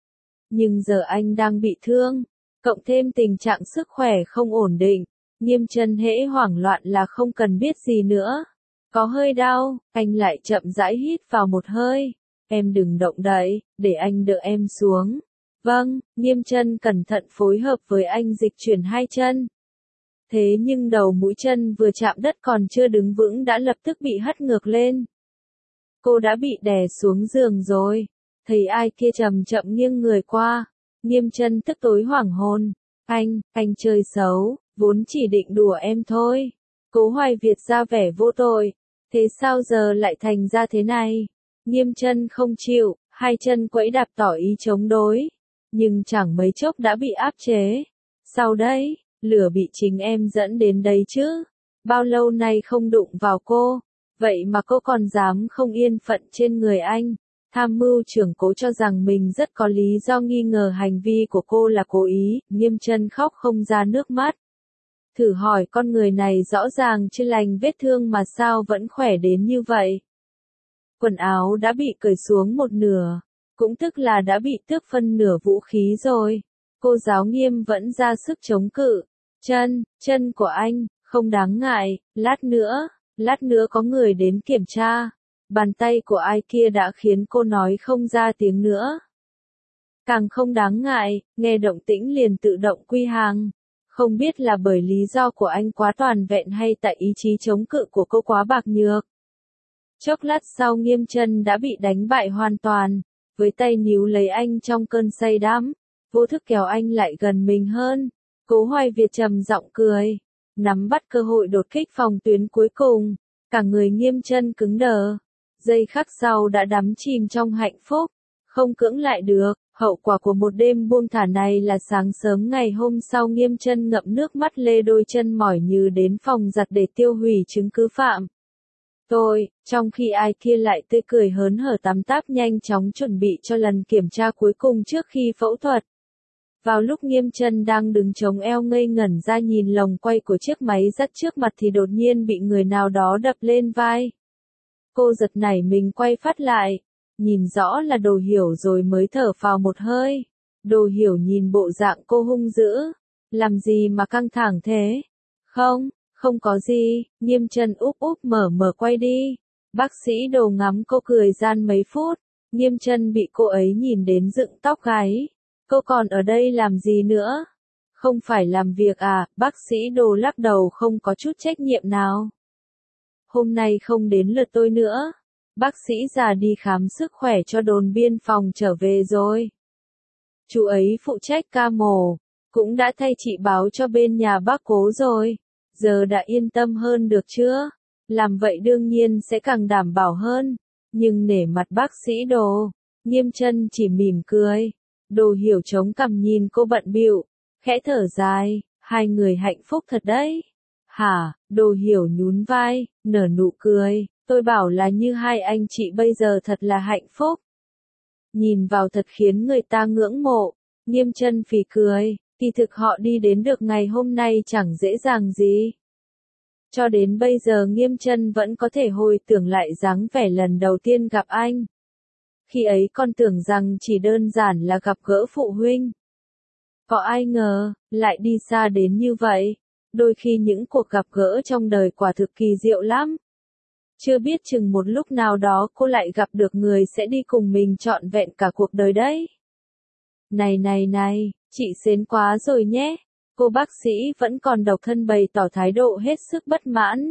Nhưng giờ anh đang bị thương, cộng thêm tình trạng sức khỏe không ổn định, Nghiêm Chân hễ hoảng loạn là không cần biết gì nữa. Có hơi đau, anh lại chậm rãi hít vào một hơi. Em đừng động đậy, để anh đỡ em xuống. Vâng, Nghiêm Chân cẩn thận phối hợp với anh dịch chuyển hai chân. Thế nhưng đầu mũi chân vừa chạm đất còn chưa đứng vững đã lập tức bị hất ngược lên. Cô đã bị đè xuống giường rồi. Thấy ai kia chậm chậm nghiêng người qua. Nghiêm Chân tức tối hoảng hồn. Anh, anh chơi xấu, vốn chỉ định đùa em thôi. Cố Hoài Việt ra vẻ vô tội. Thế sao giờ lại thành ra thế này? Nghiêm Chân không chịu, hai chân quẫy đạp tỏ ý chống đối. Nhưng chẳng mấy chốc đã bị áp chế. Sau đấy, lửa bị chính em dẫn đến đấy chứ. Bao lâu nay không đụng vào cô, vậy mà cô còn dám không yên phận trên người anh. Tham mưu trưởng Cố cho rằng mình rất có lý do nghi ngờ hành vi của cô là cố ý, Nghiêm Chân khóc không ra nước mắt. Thử hỏi con người này rõ ràng chưa lành vết thương mà sao vẫn khỏe đến như vậy. Quần áo đã bị cởi xuống một nửa. Cũng tức là đã bị tước phân nửa vũ khí rồi. Cô giáo Nghiêm vẫn ra sức chống cự. Chân, chân của anh, không đáng ngại, lát nữa, lát nữa có người đến kiểm tra. Bàn tay của ai kia đã khiến cô nói không ra tiếng nữa. Càng không đáng ngại, nghe động tĩnh liền tự động quy hàng. Không biết là bởi lý do của anh quá toàn vẹn hay tại ý chí chống cự của cô quá bạc nhược. Chốc lát sau Nghiêm Chân đã bị đánh bại hoàn toàn. Với tay níu lấy anh trong cơn say đắm, vô thức kéo anh lại gần mình hơn. Cố Hoài Việt trầm giọng cười. nắm bắt cơ hội đột kích phòng tuyến cuối cùng, cả người Nghiêm Chân cứng đờ. Giây khắc sau đã đắm chìm trong hạnh phúc, không cưỡng lại được. Hậu quả của một đêm buông thả này là sáng sớm ngày hôm sau Nghiêm Chân ngậm nước mắt lê đôi chân mỏi như đến phòng giặt để tiêu hủy chứng cứ phạm tội, trong khi ai kia lại tươi cười hớn hở tắm táp nhanh chóng chuẩn bị cho lần kiểm tra cuối cùng trước khi phẫu thuật. Vào lúc Nghiêm Chân đang đứng chống eo ngây ngẩn ra nhìn lồng quay của chiếc máy giặt trước mặt thì đột nhiên bị người nào đó đập lên vai. Cô giật nảy mình quay phát lại, nhìn rõ là Đồ Hiểu rồi mới thở phào một hơi. Đồ Hiểu nhìn bộ dạng cô hung dữ, làm gì mà căng thẳng thế? Không, không có gì, Nghiêm Chân úp úp mở mở quay đi. Bác sĩ Đồ ngắm cô cười gian mấy phút, Nghiêm Chân bị cô ấy nhìn đến dựng tóc gáy. Cô còn ở đây làm gì nữa? Không phải làm việc à? Bác sĩ Đồ lắc đầu không có chút trách nhiệm nào. Hôm nay không đến lượt tôi nữa. Bác sĩ già đi khám sức khỏe cho đồn biên phòng trở về rồi. Chú ấy phụ trách ca mổ, cũng đã thay chị báo cho bên nhà bác Cố rồi. Giờ đã yên tâm hơn được chưa? Làm vậy đương nhiên sẽ càng đảm bảo hơn. Nhưng nể mặt bác sĩ Đồ, Nghiêm Chân chỉ mỉm cười. Đồ Hiểu chống cằm nhìn cô bận bịu, khẽ thở dài, hai người hạnh phúc thật đấy. Hả? Đồ Hiểu nhún vai, nở nụ cười, tôi bảo là như hai anh chị bây giờ thật là hạnh phúc. Nhìn vào thật khiến người ta ngưỡng mộ. Nghiêm Chân phì cười, kỳ thực họ đi đến được ngày hôm nay chẳng dễ dàng gì. Cho đến bây giờ Nghiêm Chân vẫn có thể hồi tưởng lại dáng vẻ lần đầu tiên gặp anh. Khi ấy con tưởng rằng chỉ đơn giản là gặp gỡ phụ huynh. Có ai ngờ, lại đi xa đến như vậy. Đôi khi những cuộc gặp gỡ trong đời quả thực kỳ diệu lắm. Chưa biết chừng một lúc nào đó cô lại gặp được người sẽ đi cùng mình trọn vẹn cả cuộc đời đấy. Này này này, chị xến quá rồi nhé. Cô bác sĩ vẫn còn độc thân bày tỏ thái độ hết sức bất mãn.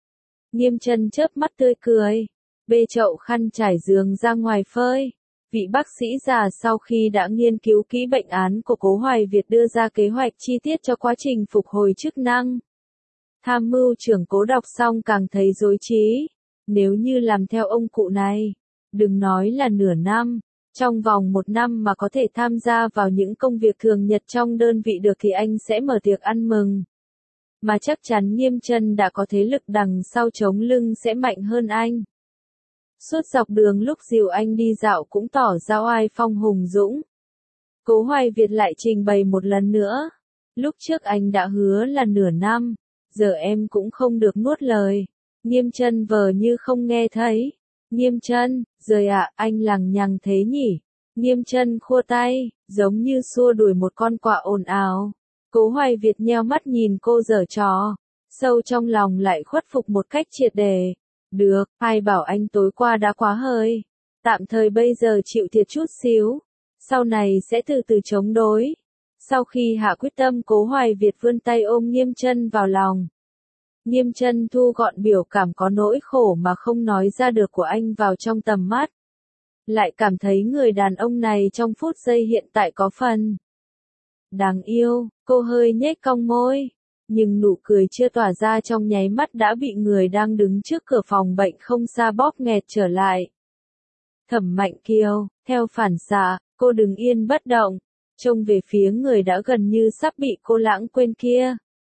Nghiêm Chân chớp mắt tươi cười, bê chậu khăn trải giường ra ngoài phơi. Vị bác sĩ già sau khi đã nghiên cứu kỹ bệnh án của Cố Hoài Việt đưa ra kế hoạch chi tiết cho quá trình phục hồi chức năng. Tham mưu trưởng Cố đọc xong càng thấy rối trí. Nếu như làm theo ông cụ này, đừng nói là nửa năm, trong vòng một năm mà có thể tham gia vào những công việc thường nhật trong đơn vị được thì anh sẽ mở tiệc ăn mừng. Mà chắc chắn Nghiêm Chân đã có thế lực đằng sau chống lưng sẽ mạnh hơn anh. Suốt dọc đường lúc dìu anh đi dạo cũng tỏ ra oai phong hùng dũng. Cố Hoài Việt lại trình bày một lần nữa. Lúc trước anh đã hứa là nửa năm, giờ em cũng không được nuốt lời. Nghiêm Chân vờ như không nghe thấy. Nghiêm Chân, rồi ạ, à, anh lằng nhằng thế nhỉ? Nghiêm Chân khua tay, giống như xua đuổi một con quạ ồn ào. Cố Hoài Việt nheo mắt nhìn cô giở trò, sâu trong lòng lại khuất phục một cách triệt để. Được, ai bảo anh tối qua đã quá hơi. Tạm thời bây giờ chịu thiệt chút xíu, sau này sẽ từ từ chống đối. Sau khi hạ quyết tâm Cố Hoài Việt vươn tay ôm Nghiêm Chân vào lòng. Nghiêm Chân thu gọn biểu cảm có nỗi khổ mà không nói ra được của anh vào trong tầm mắt. Lại cảm thấy người đàn ông này trong phút giây hiện tại có phần đáng yêu, cô hơi nhếch cong môi. Nhưng nụ cười chưa tỏa ra trong nháy mắt đã bị người đang đứng trước cửa phòng bệnh không xa bóp nghẹt trở lại. Thẩm Mạnh Kiều, theo phản xạ, cô đứng yên bất động, trông về phía người đã gần như sắp bị cô lãng quên kia.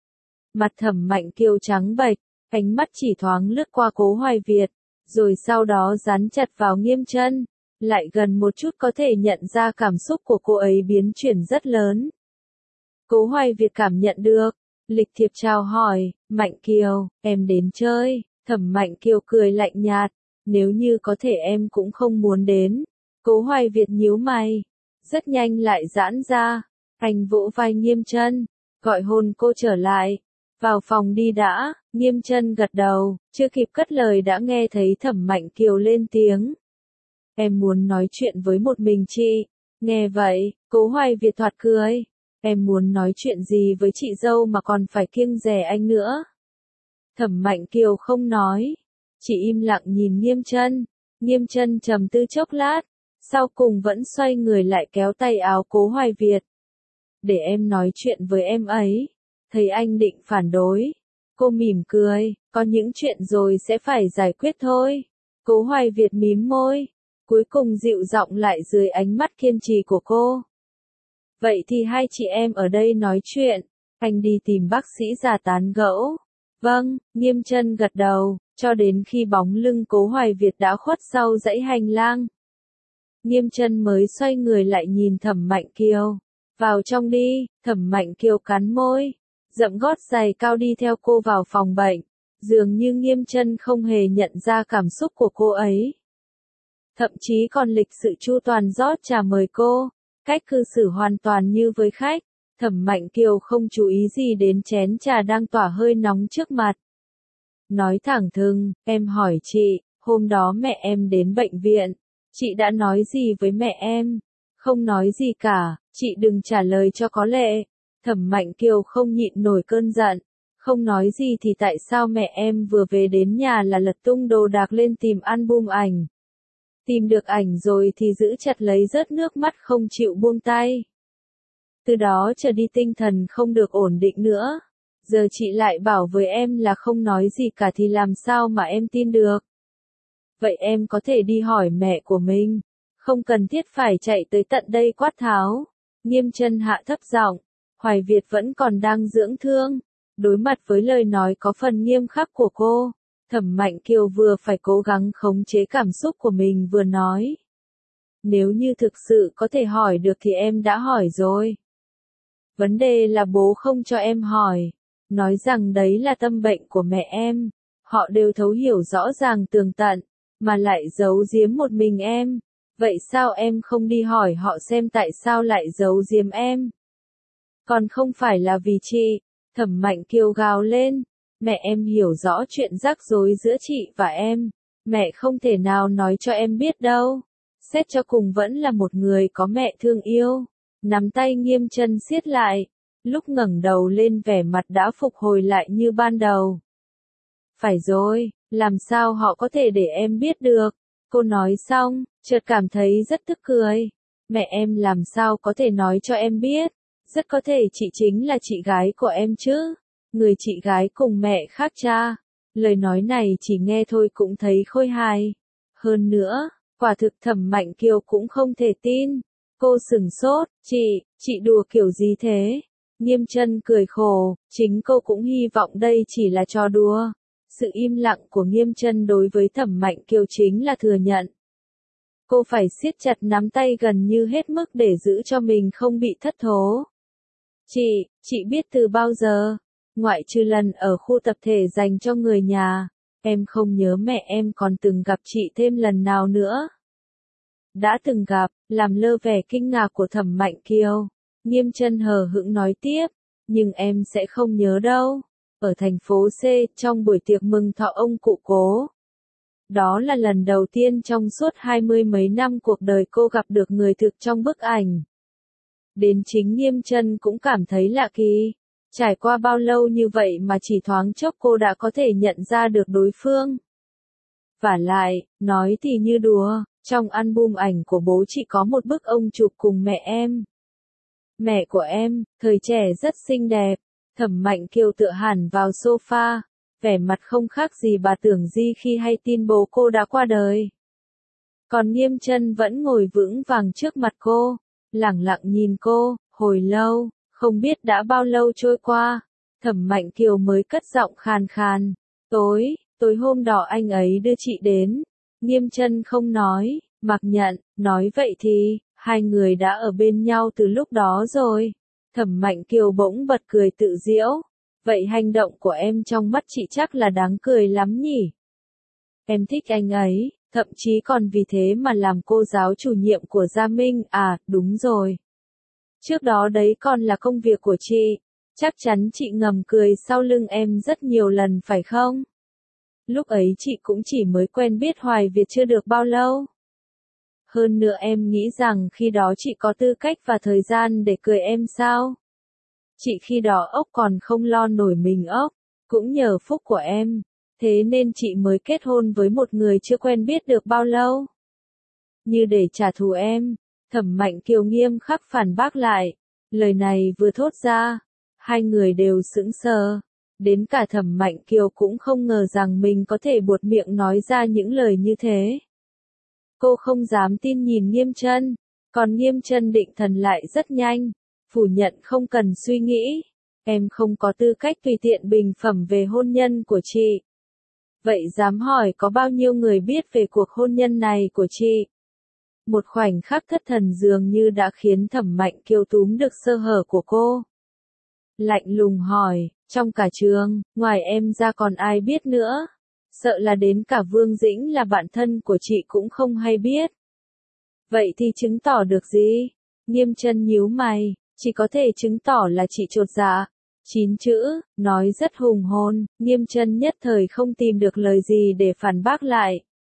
Mặt Thẩm Mạnh Kiều trắng bệch, ánh mắt chỉ thoáng lướt qua Cố Hoài Việt, rồi sau đó dán chặt vào Nghiêm Chân, lại gần một chút có thể nhận ra cảm xúc của cô ấy biến chuyển rất lớn. Cố Hoài Việt cảm nhận được, lịch thiệp chào hỏi, Mạnh Kiều, em đến chơi. Thẩm Mạnh Kiều cười lạnh nhạt, nếu như có thể em cũng không muốn đến. Cố Hoài Việt nhíu mày, rất nhanh lại giãn ra, anh vỗ vai Nghiêm Chân, gọi hôn cô trở lại. Vào phòng đi đã. Nghiêm Chân gật đầu, chưa kịp cất lời đã nghe thấy Thẩm Mạnh Kiều lên tiếng. Em muốn nói chuyện với một mình chị. Nghe vậy, Cố Hoài Việt thoạt cười. Em muốn nói chuyện gì với chị dâu mà còn phải kiêng dè anh nữa? Thẩm Mạnh Kiều không nói, chỉ im lặng nhìn Nghiêm Chân. Nghiêm Chân trầm tư chốc lát, sau cùng vẫn xoay người lại kéo tay áo Cố Hoài Việt. Để em nói chuyện với em ấy. Thấy anh định phản đối, cô mỉm cười, có những chuyện rồi sẽ phải giải quyết thôi. Cố Hoài Việt mím môi, cuối cùng dịu giọng lại dưới ánh mắt kiên trì của cô. Vậy thì hai chị em ở đây nói chuyện, anh đi tìm bác sĩ già tán gẫu. Vâng, Nghiêm Chân gật đầu, cho đến khi bóng lưng Cố Hoài Việt đã khuất sau dãy hành lang. Nghiêm Chân mới xoay người lại nhìn Thẩm Mạnh Kiều. Vào trong đi, Thẩm Mạnh Kiều cắn môi, dẫm gót giày cao đi theo cô vào phòng bệnh. Dường như Nghiêm Chân không hề nhận ra cảm xúc của cô ấy. Thậm chí còn lịch sự chu toàn rót trà mời cô, cách cư xử hoàn toàn như với khách. Thẩm Mạnh Kiều không chú ý gì đến chén trà đang tỏa hơi nóng trước mặt. Nói thẳng thừng, em hỏi chị, hôm đó mẹ em đến bệnh viện, chị đã nói gì với mẹ em? Không nói gì cả, chị đừng trả lời cho có lệ. Thẩm Mạnh Kiều không nhịn nổi cơn giận. Không nói gì thì tại sao mẹ em vừa về đến nhà là lật tung đồ đạc lên tìm album ảnh. Tìm được ảnh rồi thì giữ chặt lấy rớt nước mắt không chịu buông tay. Từ đó trở đi tinh thần không được ổn định nữa. Giờ chị lại bảo với em là không nói gì cả thì làm sao mà em tin được. Vậy em có thể đi hỏi mẹ của mình. Không cần thiết phải chạy tới tận đây quát tháo. Nghiêm Chân hạ thấp giọng. Hoài Việt vẫn còn đang dưỡng thương. Đối mặt với lời nói có phần nghiêm khắc của cô, Thẩm Mạnh Kiều vừa phải cố gắng khống chế cảm xúc của mình vừa nói. Nếu như thực sự có thể hỏi được thì em đã hỏi rồi. Vấn đề là bố không cho em hỏi. Nói rằng đấy là tâm bệnh của mẹ em. Họ đều thấu hiểu rõ ràng tường tận, mà lại giấu giếm một mình em. Vậy sao em không đi hỏi họ xem tại sao lại giấu giếm em? Còn không phải là vì chị. Thẩm Mạnh Kiều gào lên. Mẹ em hiểu rõ chuyện rắc rối giữa chị và em. Mẹ không thể nào nói cho em biết đâu. Xét cho cùng vẫn là một người có mẹ thương yêu. Nắm tay Nghiêm Chân siết lại. Lúc ngẩng đầu lên vẻ mặt đã phục hồi lại như ban đầu. Phải rồi, làm sao họ có thể để em biết được? Cô nói xong, chợt cảm thấy rất tức cười. Mẹ em làm sao có thể nói cho em biết? Rất có thể chị chính là chị gái của em chứ. Người chị gái cùng mẹ khác cha. Lời nói này chỉ nghe thôi cũng thấy khôi hài. Hơn nữa, quả thực Thẩm Mạnh Kiều cũng không thể tin. Cô sửng sốt, chị, chị đùa kiểu gì thế? Nghiêm Chân cười khổ, chính cô cũng hy vọng đây chỉ là trò đùa. Sự im lặng của Nghiêm Chân đối với Thẩm Mạnh Kiều chính là thừa nhận. Cô phải siết chặt nắm tay gần như hết mức để giữ cho mình không bị thất thố. Chị, chị biết từ bao giờ? Ngoại trừ lần ở khu tập thể dành cho người nhà, em không nhớ mẹ em còn từng gặp chị thêm lần nào nữa. Đã từng gặp, làm lơ vẻ kinh ngạc của Thẩm Mạnh Kiều. Nghiêm Chân hờ hững nói tiếp, nhưng em sẽ không nhớ đâu. Ở thành phố C, trong buổi tiệc mừng thọ ông cụ Cố. Đó là lần đầu tiên trong suốt hai mươi mấy năm cuộc đời cô gặp được người thực trong bức ảnh. Đến chính Nghiêm Chân cũng cảm thấy lạ kỳ. Trải qua bao lâu như vậy mà chỉ thoáng chốc cô đã có thể nhận ra được đối phương. Vả lại, nói thì như đùa, trong album ảnh của bố chị có một bức ông chụp cùng mẹ em. Mẹ của em, thời trẻ rất xinh đẹp. Thẩm Mạnh Kiều tựa hẳn vào sofa, vẻ mặt không khác gì bà Tưởng Di khi hay tin bố cô đã qua đời. Còn Nghiêm Chân vẫn ngồi vững vàng trước mặt cô, lẳng lặng nhìn cô, hồi lâu, không biết đã bao lâu trôi qua. Thẩm Mạnh Kiều mới cất giọng khàn khàn, tối, tối hôm đó anh ấy đưa chị đến. Nghiêm Chân không nói, mặc nhận, nói vậy thì, hai người đã ở bên nhau từ lúc đó rồi. Thẩm Mạnh Kiều bỗng bật cười tự giễu. Vậy hành động của em trong mắt chị chắc là đáng cười lắm nhỉ? Em thích anh ấy, thậm chí còn vì thế mà làm cô giáo chủ nhiệm của Gia Minh, à, đúng rồi. Trước đó đấy còn là công việc của chị. Chắc chắn chị ngầm cười sau lưng em rất nhiều lần phải không? Lúc ấy chị cũng chỉ mới quen biết Hoài Việt chưa được bao lâu. Hơn nữa em nghĩ rằng khi đó chị có tư cách và thời gian để cười em sao? Chị khi đó ốc còn không lo nổi mình ốc, cũng nhờ phúc của em, thế nên chị mới kết hôn với một người chưa quen biết được bao lâu. Như để trả thù em, Thẩm Mạnh Kiều nghiêm khắc phản bác lại, lời này vừa thốt ra, Hai người đều sững sờ. Đến cả Thẩm Mạnh Kiều cũng không ngờ rằng mình có thể buột miệng nói ra những lời như thế. Cô không dám tin nhìn Nghiêm Trân, còn Nghiêm Trân định thần lại rất nhanh, phủ nhận không cần suy nghĩ. Em không có tư cách tùy tiện bình phẩm về hôn nhân của chị. Vậy dám hỏi có bao nhiêu người biết về cuộc hôn nhân này của chị? Một khoảnh khắc thất thần dường như đã khiến Thẩm Mạnh Kiều túm được sơ hở của cô. Lạnh lùng hỏi, trong cả trường, ngoài em ra còn ai biết nữa? Sợ là đến cả Vương Dĩnh là bạn thân của chị cũng không hay biết. Vậy thì chứng tỏ được gì? Nghiêm Trân nhíu mày, chỉ có thể chứng tỏ là chị chột dạ. Chín chữ, nói rất hùng hồn, Nghiêm Trân nhất thời không tìm được lời gì để phản bác lại.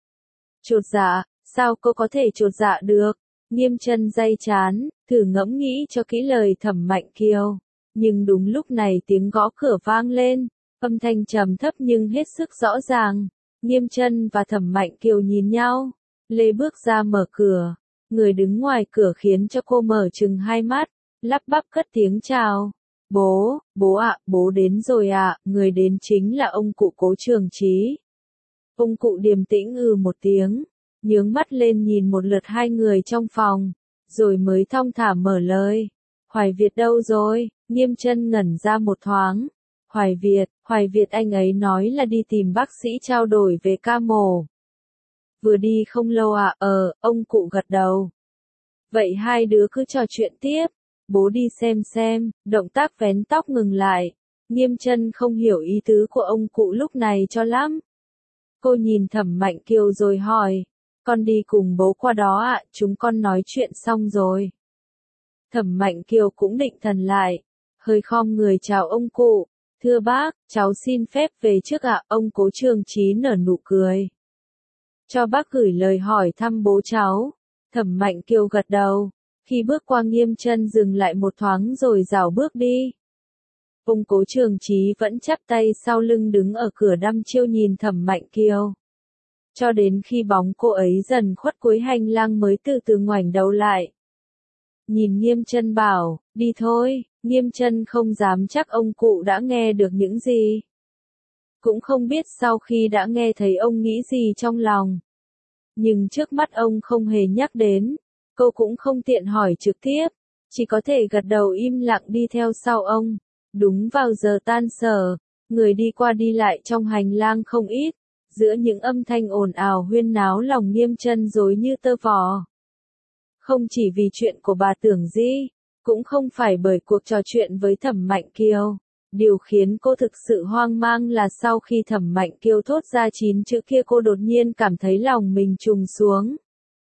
Chột dạ, sao cô có thể chột dạ được? Nghiêm Trân day chán, thử ngẫm nghĩ cho kỹ lời Thẩm Mạnh Kiều. Nhưng đúng lúc này tiếng gõ cửa vang lên, âm thanh trầm thấp nhưng hết sức rõ ràng. Nghiêm Trân và Thẩm Mạnh Kiều nhìn nhau, Lê bước ra mở cửa. Người đứng ngoài cửa khiến cho cô mở trừng hai mắt, lắp bắp cất tiếng chào. Bố, bố ạ, bố đến rồi ạ, người đến chính là ông cụ Cố Trường Chí. Ông cụ điềm tĩnh ừ một tiếng, nhướng mắt lên nhìn một lượt hai người trong phòng, rồi mới thong thả mở lời. Hoài Việt đâu rồi? Nghiêm Trân ngẩn ra một thoáng. Hoài Việt, Hoài Việt anh ấy nói là đi tìm bác sĩ trao đổi về ca mổ. Vừa đi không lâu ạ, à? ờ, ông cụ gật đầu. Vậy hai đứa cứ trò chuyện tiếp, bố đi xem xem, động tác vén tóc ngừng lại. Nghiêm Trân không hiểu ý tứ của ông cụ lúc này cho lắm. Cô nhìn Thẩm Mạnh Kiều rồi hỏi, con đi cùng bố qua đó ạ, à? Chúng con nói chuyện xong rồi. Thẩm Mạnh Kiều cũng định thần lại, hơi khom người chào ông cụ, thưa bác, cháu xin phép về trước ạ, à? Ông Cố Trường Chí nở nụ cười. Cho bác gửi lời hỏi thăm bố cháu. Thẩm Mạnh Kiều gật đầu, khi bước qua Nghiêm Trân dừng lại một thoáng rồi rảo bước đi. Ông Cố Trường Chí vẫn chắp tay sau lưng đứng ở cửa đăm chiêu nhìn Thẩm Mạnh Kiều. Cho đến khi bóng cô ấy dần khuất cuối hành lang mới từ từ ngoảnh đầu lại. Nhìn Nghiêm Trân bảo, đi thôi. Nghiêm Trân không dám chắc ông cụ đã nghe được những gì. Cũng không biết sau khi đã nghe thấy ông nghĩ gì trong lòng. Nhưng trước mắt ông không hề nhắc đến, cô cũng không tiện hỏi trực tiếp, chỉ có thể gật đầu im lặng đi theo sau ông. Đúng vào giờ tan sở, người đi qua đi lại trong hành lang không ít, giữa những âm thanh ồn ào huyên náo lòng Nghiêm Trân rối như tơ vò. Không chỉ vì chuyện của bà Tưởng Di, cũng không phải bởi cuộc trò chuyện với Thẩm Mạnh Kiều. Điều khiến cô thực sự hoang mang là sau khi Thẩm Mạnh Kiều thốt ra chín chữ kia cô đột nhiên cảm thấy lòng mình trùng xuống.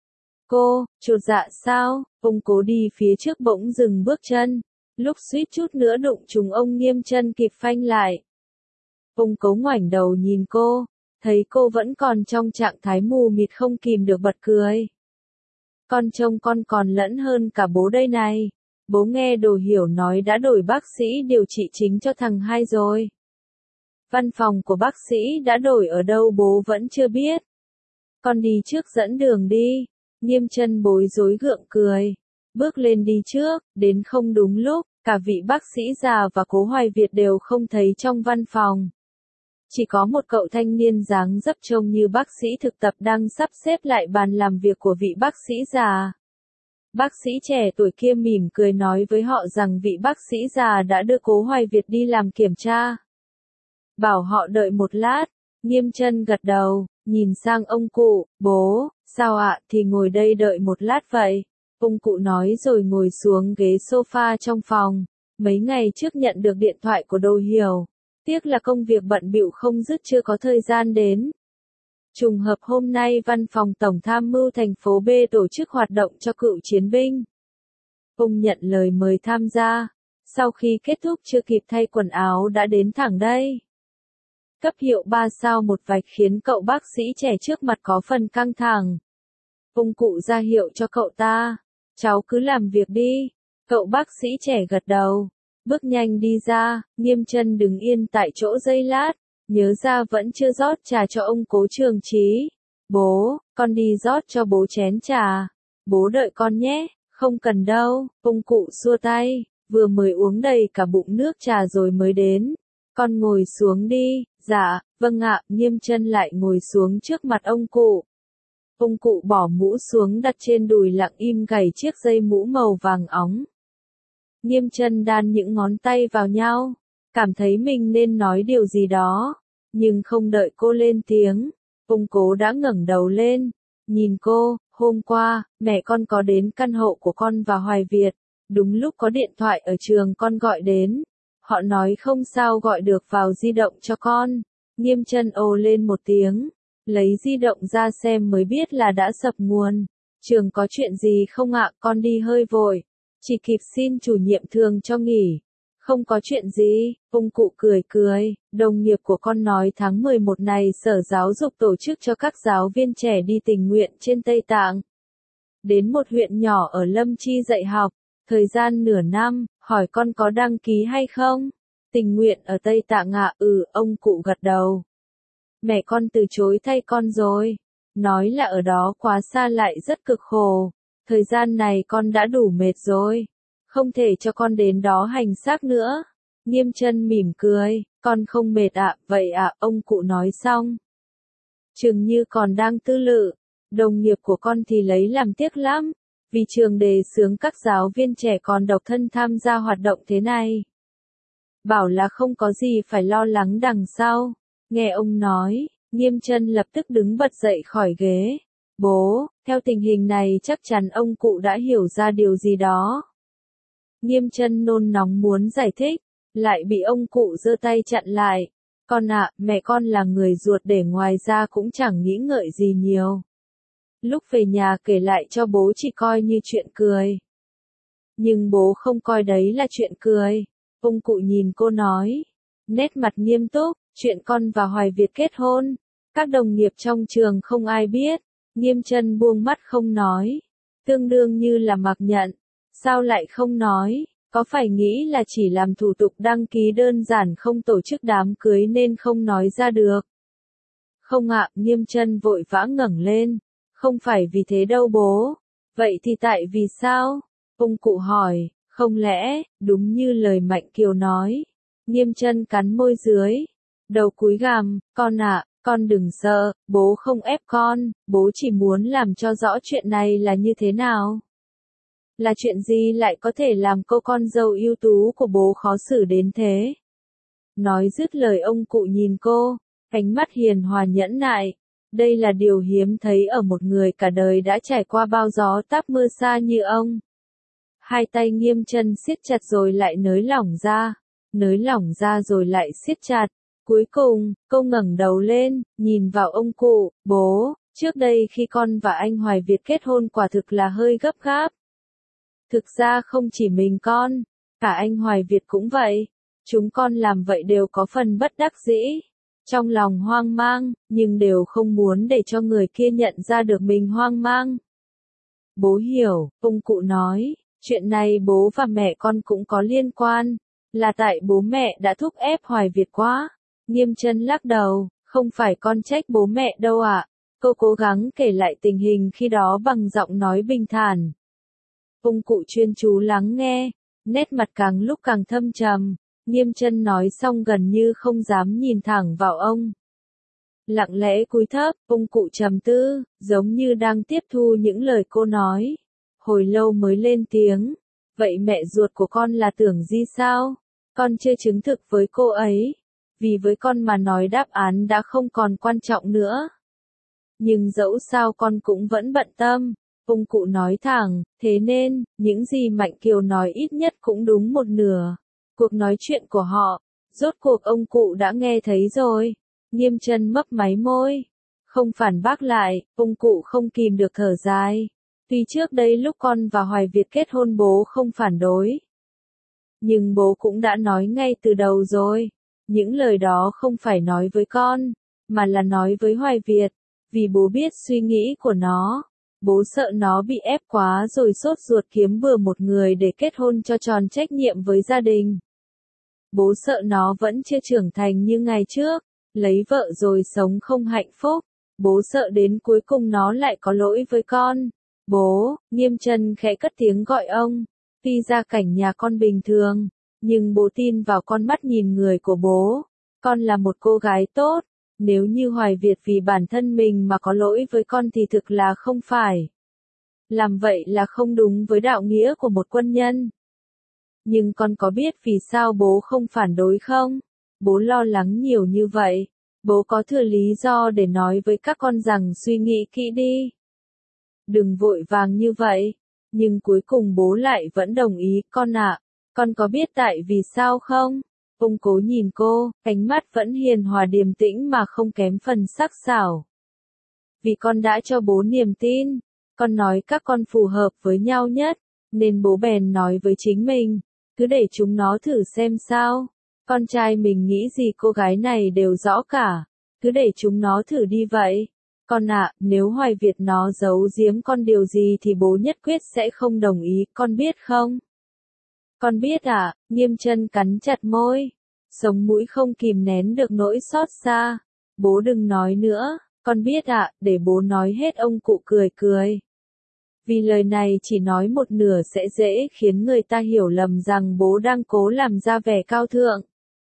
Cô, chột dạ sao? Ông Cố đi phía trước bỗng dừng bước chân, lúc suýt chút nữa đụng trúng ông Nghiêm Trân kịp phanh lại. Ông Cố ngoảnh đầu nhìn cô, thấy cô vẫn còn trong trạng thái mù mịt không kìm được bật cười. Con trông con còn lẫn hơn cả bố đây này. Bố nghe Đồ Hiểu nói đã đổi bác sĩ điều trị chính cho thằng hai rồi. Văn phòng của bác sĩ đã đổi ở đâu bố vẫn chưa biết. Con đi trước dẫn đường đi. Nghiêm Trân bối rối gượng cười. Bước lên đi trước, đến không đúng lúc, cả vị bác sĩ già và Cố Hoài Việt đều không thấy trong văn phòng. Chỉ có một cậu thanh niên dáng dấp trông như bác sĩ thực tập đang sắp xếp lại bàn làm việc của vị bác sĩ già. Bác sĩ trẻ tuổi kia mỉm cười nói với họ rằng vị bác sĩ già đã đưa Cố Hoài Việt đi làm kiểm tra. Bảo họ đợi một lát, Nghiêm Trân gật đầu, nhìn sang ông cụ, bố, sao ạ, thì ngồi đây đợi một lát vậy. Ông cụ nói rồi ngồi xuống ghế sofa trong phòng, mấy ngày trước nhận được điện thoại của Đồ Hiểu. Tiếc là công việc bận bịu không dứt chưa có thời gian đến. Trùng hợp hôm nay văn phòng Tổng tham mưu thành phố B tổ chức hoạt động cho cựu chiến binh. Ông nhận lời mời tham gia, sau khi kết thúc chưa kịp thay quần áo đã đến thẳng đây. Cấp hiệu ba sao một vạch khiến cậu bác sĩ trẻ trước mặt có phần căng thẳng. Ông cụ ra hiệu cho cậu ta, cháu cứ làm việc đi. Cậu bác sĩ trẻ gật đầu, bước nhanh đi ra. Nghiêm Trân đứng yên tại chỗ giây lát. Nhớ ra vẫn chưa rót trà cho ông Cố Trường Chí. Bố, con đi rót cho bố chén trà. Bố đợi con nhé. Không cần đâu, ông cụ xua tay. vừa mới uống đầy cả bụng nước trà rồi mới đến. Con ngồi xuống đi. Dạ, vâng ạ. Nghiêm Chân lại ngồi xuống trước mặt ông cụ. Ông cụ bỏ mũ xuống đặt trên đùi lặng im gảy chiếc dây mũ màu vàng óng. Nghiêm Chân đan những ngón tay vào nhau, cảm thấy mình nên nói điều gì đó, nhưng không đợi cô lên tiếng, ông Cố đã ngẩng đầu lên, nhìn cô. Hôm qua, mẹ con có đến căn hộ của con và Hoài Việt, đúng lúc có điện thoại ở trường con gọi đến. Họ nói không sao gọi được vào di động cho con. Nghiêm Chân ồ lên một tiếng, lấy di động ra xem mới biết là đã sập nguồn. Trường có chuyện gì không ạ? Con đi hơi vội, chỉ kịp xin chủ nhiệm thường cho nghỉ. Không có chuyện gì, ông cụ cười cười. Đồng nghiệp của con nói tháng mười một này Sở Giáo dục tổ chức cho các giáo viên trẻ đi tình nguyện trên Tây Tạng. Đến một huyện nhỏ ở Lâm Chi dạy học, thời gian nửa năm, hỏi con có đăng ký hay không? Tình nguyện ở Tây Tạng ạ? Ừ, ông cụ gật đầu. Mẹ con từ chối thay con rồi. Nói là ở đó quá xa lại rất cực khổ. Thời gian này con đã đủ mệt rồi. Không thể cho con đến đó hành xác nữa. Nghiêm Chân mỉm cười. Con không mệt ạ? Vậy ạ, ông cụ nói xong. Chừng như còn đang tư lự. Đồng nghiệp của con thì lấy làm tiếc lắm. Vì trường đề xướng các giáo viên trẻ còn độc thân tham gia hoạt động thế này. Bảo là không có gì phải lo lắng đằng sau. Nghe ông nói, Nghiêm Chân lập tức đứng bật dậy khỏi ghế. Bố, theo tình hình này chắc chắn ông cụ đã hiểu ra điều gì đó. Nghiêm Chân nôn nóng muốn giải thích, lại bị ông cụ giơ tay chặn lại. Con ạ, mẹ con là người ruột để ngoài ra cũng chẳng nghĩ ngợi gì nhiều. Lúc về nhà kể lại cho bố chỉ coi như chuyện cười. Nhưng bố không coi đấy là chuyện cười. Ông cụ nhìn cô nói, nét mặt nghiêm túc, chuyện con và Hoài Việt kết hôn. Các đồng nghiệp trong trường không ai biết. Nghiêm Chân buông mắt không nói. Tương đương như là mặc nhận. Sao lại không nói? Có phải nghĩ là chỉ làm thủ tục đăng ký đơn giản không tổ chức đám cưới nên không nói ra được? Không ạ, Nghiêm Chân vội vã ngẩng lên. Không phải vì thế đâu bố. Vậy thì tại vì sao? Ông cụ hỏi, không lẽ, đúng như lời Mạnh Kiều nói. Nghiêm Chân cắn môi dưới. Đầu cúi gằm, con ạ, con đừng sợ, bố không ép con, bố chỉ muốn làm cho rõ chuyện này là như thế nào. Là chuyện gì lại có thể làm cô con dâu ưu tú của bố khó xử đến thế? Nói dứt lời ông cụ nhìn cô, ánh mắt hiền hòa nhẫn nại. Đây là điều hiếm thấy ở một người cả đời đã trải qua bao gió táp mưa xa như ông. Hai tay Nghiêm Chân siết chặt rồi lại nới lỏng ra, nới lỏng ra rồi lại siết chặt. Cuối cùng, cô ngẩng đầu lên, nhìn vào ông cụ. Bố, trước đây khi con và anh Hoài Việt kết hôn quả thực là hơi gấp gáp. Thực ra không chỉ mình con, cả anh Hoài Việt cũng vậy. Chúng con làm vậy đều có phần bất đắc dĩ. Trong lòng hoang mang, nhưng đều không muốn để cho người kia nhận ra được mình hoang mang. Bố hiểu, ông cụ nói, chuyện này bố và mẹ con cũng có liên quan. Là tại bố mẹ đã thúc ép Hoài Việt quá. Nghiêm Chân lắc đầu, không phải con trách bố mẹ đâu ạ. Cô cố gắng kể lại tình hình khi đó bằng giọng nói bình thản. Ông cụ chuyên chú lắng nghe, nét mặt càng lúc càng thâm trầm. Nghiêm Chân nói xong gần như không dám nhìn thẳng vào ông. Lặng lẽ cúi thấp, ông cụ trầm tư, giống như đang tiếp thu những lời cô nói. Hồi lâu mới lên tiếng, vậy mẹ ruột của con là Tưởng Di sao? Con chưa chứng thực với cô ấy. Vì với con mà nói đáp án đã không còn quan trọng nữa. Nhưng dẫu sao con cũng vẫn bận tâm. Ông cụ nói thẳng, thế nên, những gì Mạnh Kiều nói ít nhất cũng đúng một nửa. Cuộc nói chuyện của họ, rốt cuộc ông cụ đã nghe thấy rồi. Nghiêm Chân mấp máy môi, không phản bác lại, ông cụ không kìm được thở dài. Tuy trước đây lúc con và Hoài Việt kết hôn bố không phản đối. Nhưng bố cũng đã nói ngay từ đầu rồi. Những lời đó không phải nói với con, mà là nói với Hoài Việt. Vì bố biết suy nghĩ của nó. Bố sợ nó bị ép quá rồi sốt ruột kiếm bừa một người để kết hôn cho tròn trách nhiệm với gia đình. Bố sợ nó vẫn chưa trưởng thành như ngày trước, lấy vợ rồi sống không hạnh phúc. Bố sợ đến cuối cùng nó lại có lỗi với con. Bố, Nghiêm Chân khẽ cất tiếng gọi ông. Tuy gia cảnh nhà con bình thường, nhưng bố tin vào con mắt nhìn người của bố. Con là một cô gái tốt, nếu như Hoài Việt vì bản thân mình mà có lỗi với con thì thực là không phải. Làm vậy là không đúng với đạo nghĩa của một quân nhân. Nhưng con có biết vì sao bố không phản đối không? Bố lo lắng nhiều như vậy. Bố có thừa lý do để nói với các con rằng suy nghĩ kỹ đi. Đừng vội vàng như vậy. Nhưng cuối cùng bố lại vẫn đồng ý, con ạ. Con có biết tại vì sao không? Ông Cố nhìn cô, ánh mắt vẫn hiền hòa điềm tĩnh mà không kém phần sắc sảo. Vì con đã cho bố niềm tin. Con nói các con phù hợp với nhau nhất, nên bố bèn nói với chính mình, cứ để chúng nó thử xem sao. Con trai mình nghĩ gì cô gái này đều rõ cả, cứ để chúng nó thử đi vậy. Con ạ, nếu Hoài Việt nó giấu giếm con điều gì thì bố nhất quyết sẽ không đồng ý, con biết không? Con biết ạ, à, Nghiêm Chân cắn chặt môi, sống mũi không kìm nén được nỗi xót xa. Bố đừng nói nữa, con biết ạ, à, để bố nói hết. Ông cụ cười cười. Vì lời này chỉ nói một nửa sẽ dễ khiến người ta hiểu lầm rằng bố đang cố làm ra vẻ cao thượng.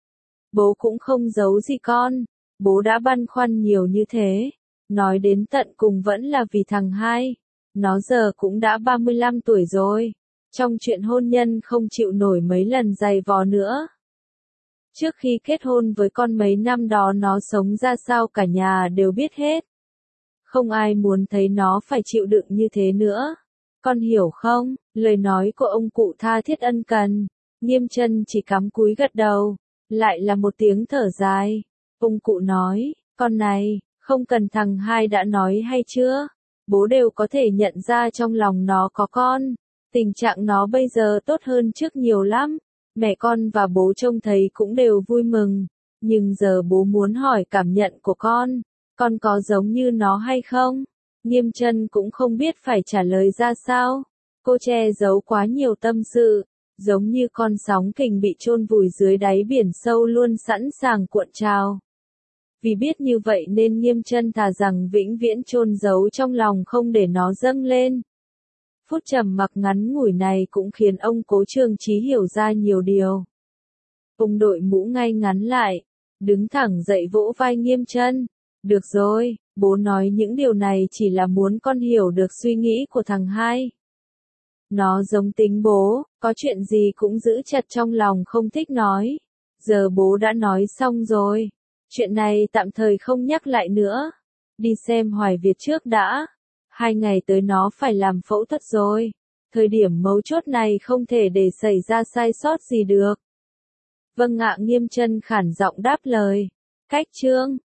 Bố cũng không giấu gì con, bố đã băn khoăn nhiều như thế, nói đến tận cùng vẫn là vì thằng hai. Nó giờ cũng đã ba mươi lăm tuổi rồi, trong chuyện hôn nhân không chịu nổi mấy lần giày vò nữa. Trước khi kết hôn với con mấy năm đó nó sống ra sao cả nhà đều biết hết. Không ai muốn thấy nó phải chịu đựng như thế nữa. Con hiểu không? Lời nói của ông cụ tha thiết ân cần. Nghiêm Chân chỉ cắm cúi gật đầu. Lại là một tiếng thở dài. Ông cụ nói, con này, không cần thằng hai đã nói hay chưa? Bố đều có thể nhận ra trong lòng nó có con. Tình trạng nó bây giờ tốt hơn trước nhiều lắm. Mẹ con và bố trông thấy cũng đều vui mừng. Nhưng giờ bố muốn hỏi cảm nhận của con. Con có giống như nó hay không? Nghiêm Chân cũng không biết phải trả lời ra sao. Cô che giấu quá nhiều tâm sự, giống như con sóng kình bị chôn vùi dưới đáy biển sâu luôn sẵn sàng cuộn trào. Vì biết như vậy nên Nghiêm Chân thà rằng vĩnh viễn chôn giấu trong lòng không để nó dâng lên. Phút trầm mặc ngắn ngủi này cũng khiến ông Cố Trường Chí hiểu ra nhiều điều. Ông đội mũ ngay ngắn lại, đứng thẳng dậy vỗ vai Nghiêm Chân. Được rồi, bố nói những điều này chỉ là muốn con hiểu được suy nghĩ của thằng hai. Nó giống tính bố, có chuyện gì cũng giữ chặt trong lòng không thích nói. Giờ bố đã nói xong rồi. Chuyện này tạm thời không nhắc lại nữa. Đi xem Hoài Việt trước đã. Hai ngày tới nó phải làm phẫu thuật rồi. Thời điểm mấu chốt này không thể để xảy ra sai sót gì được. Vâng ạ, Nghiêm Chân khản giọng đáp lời. Cách chương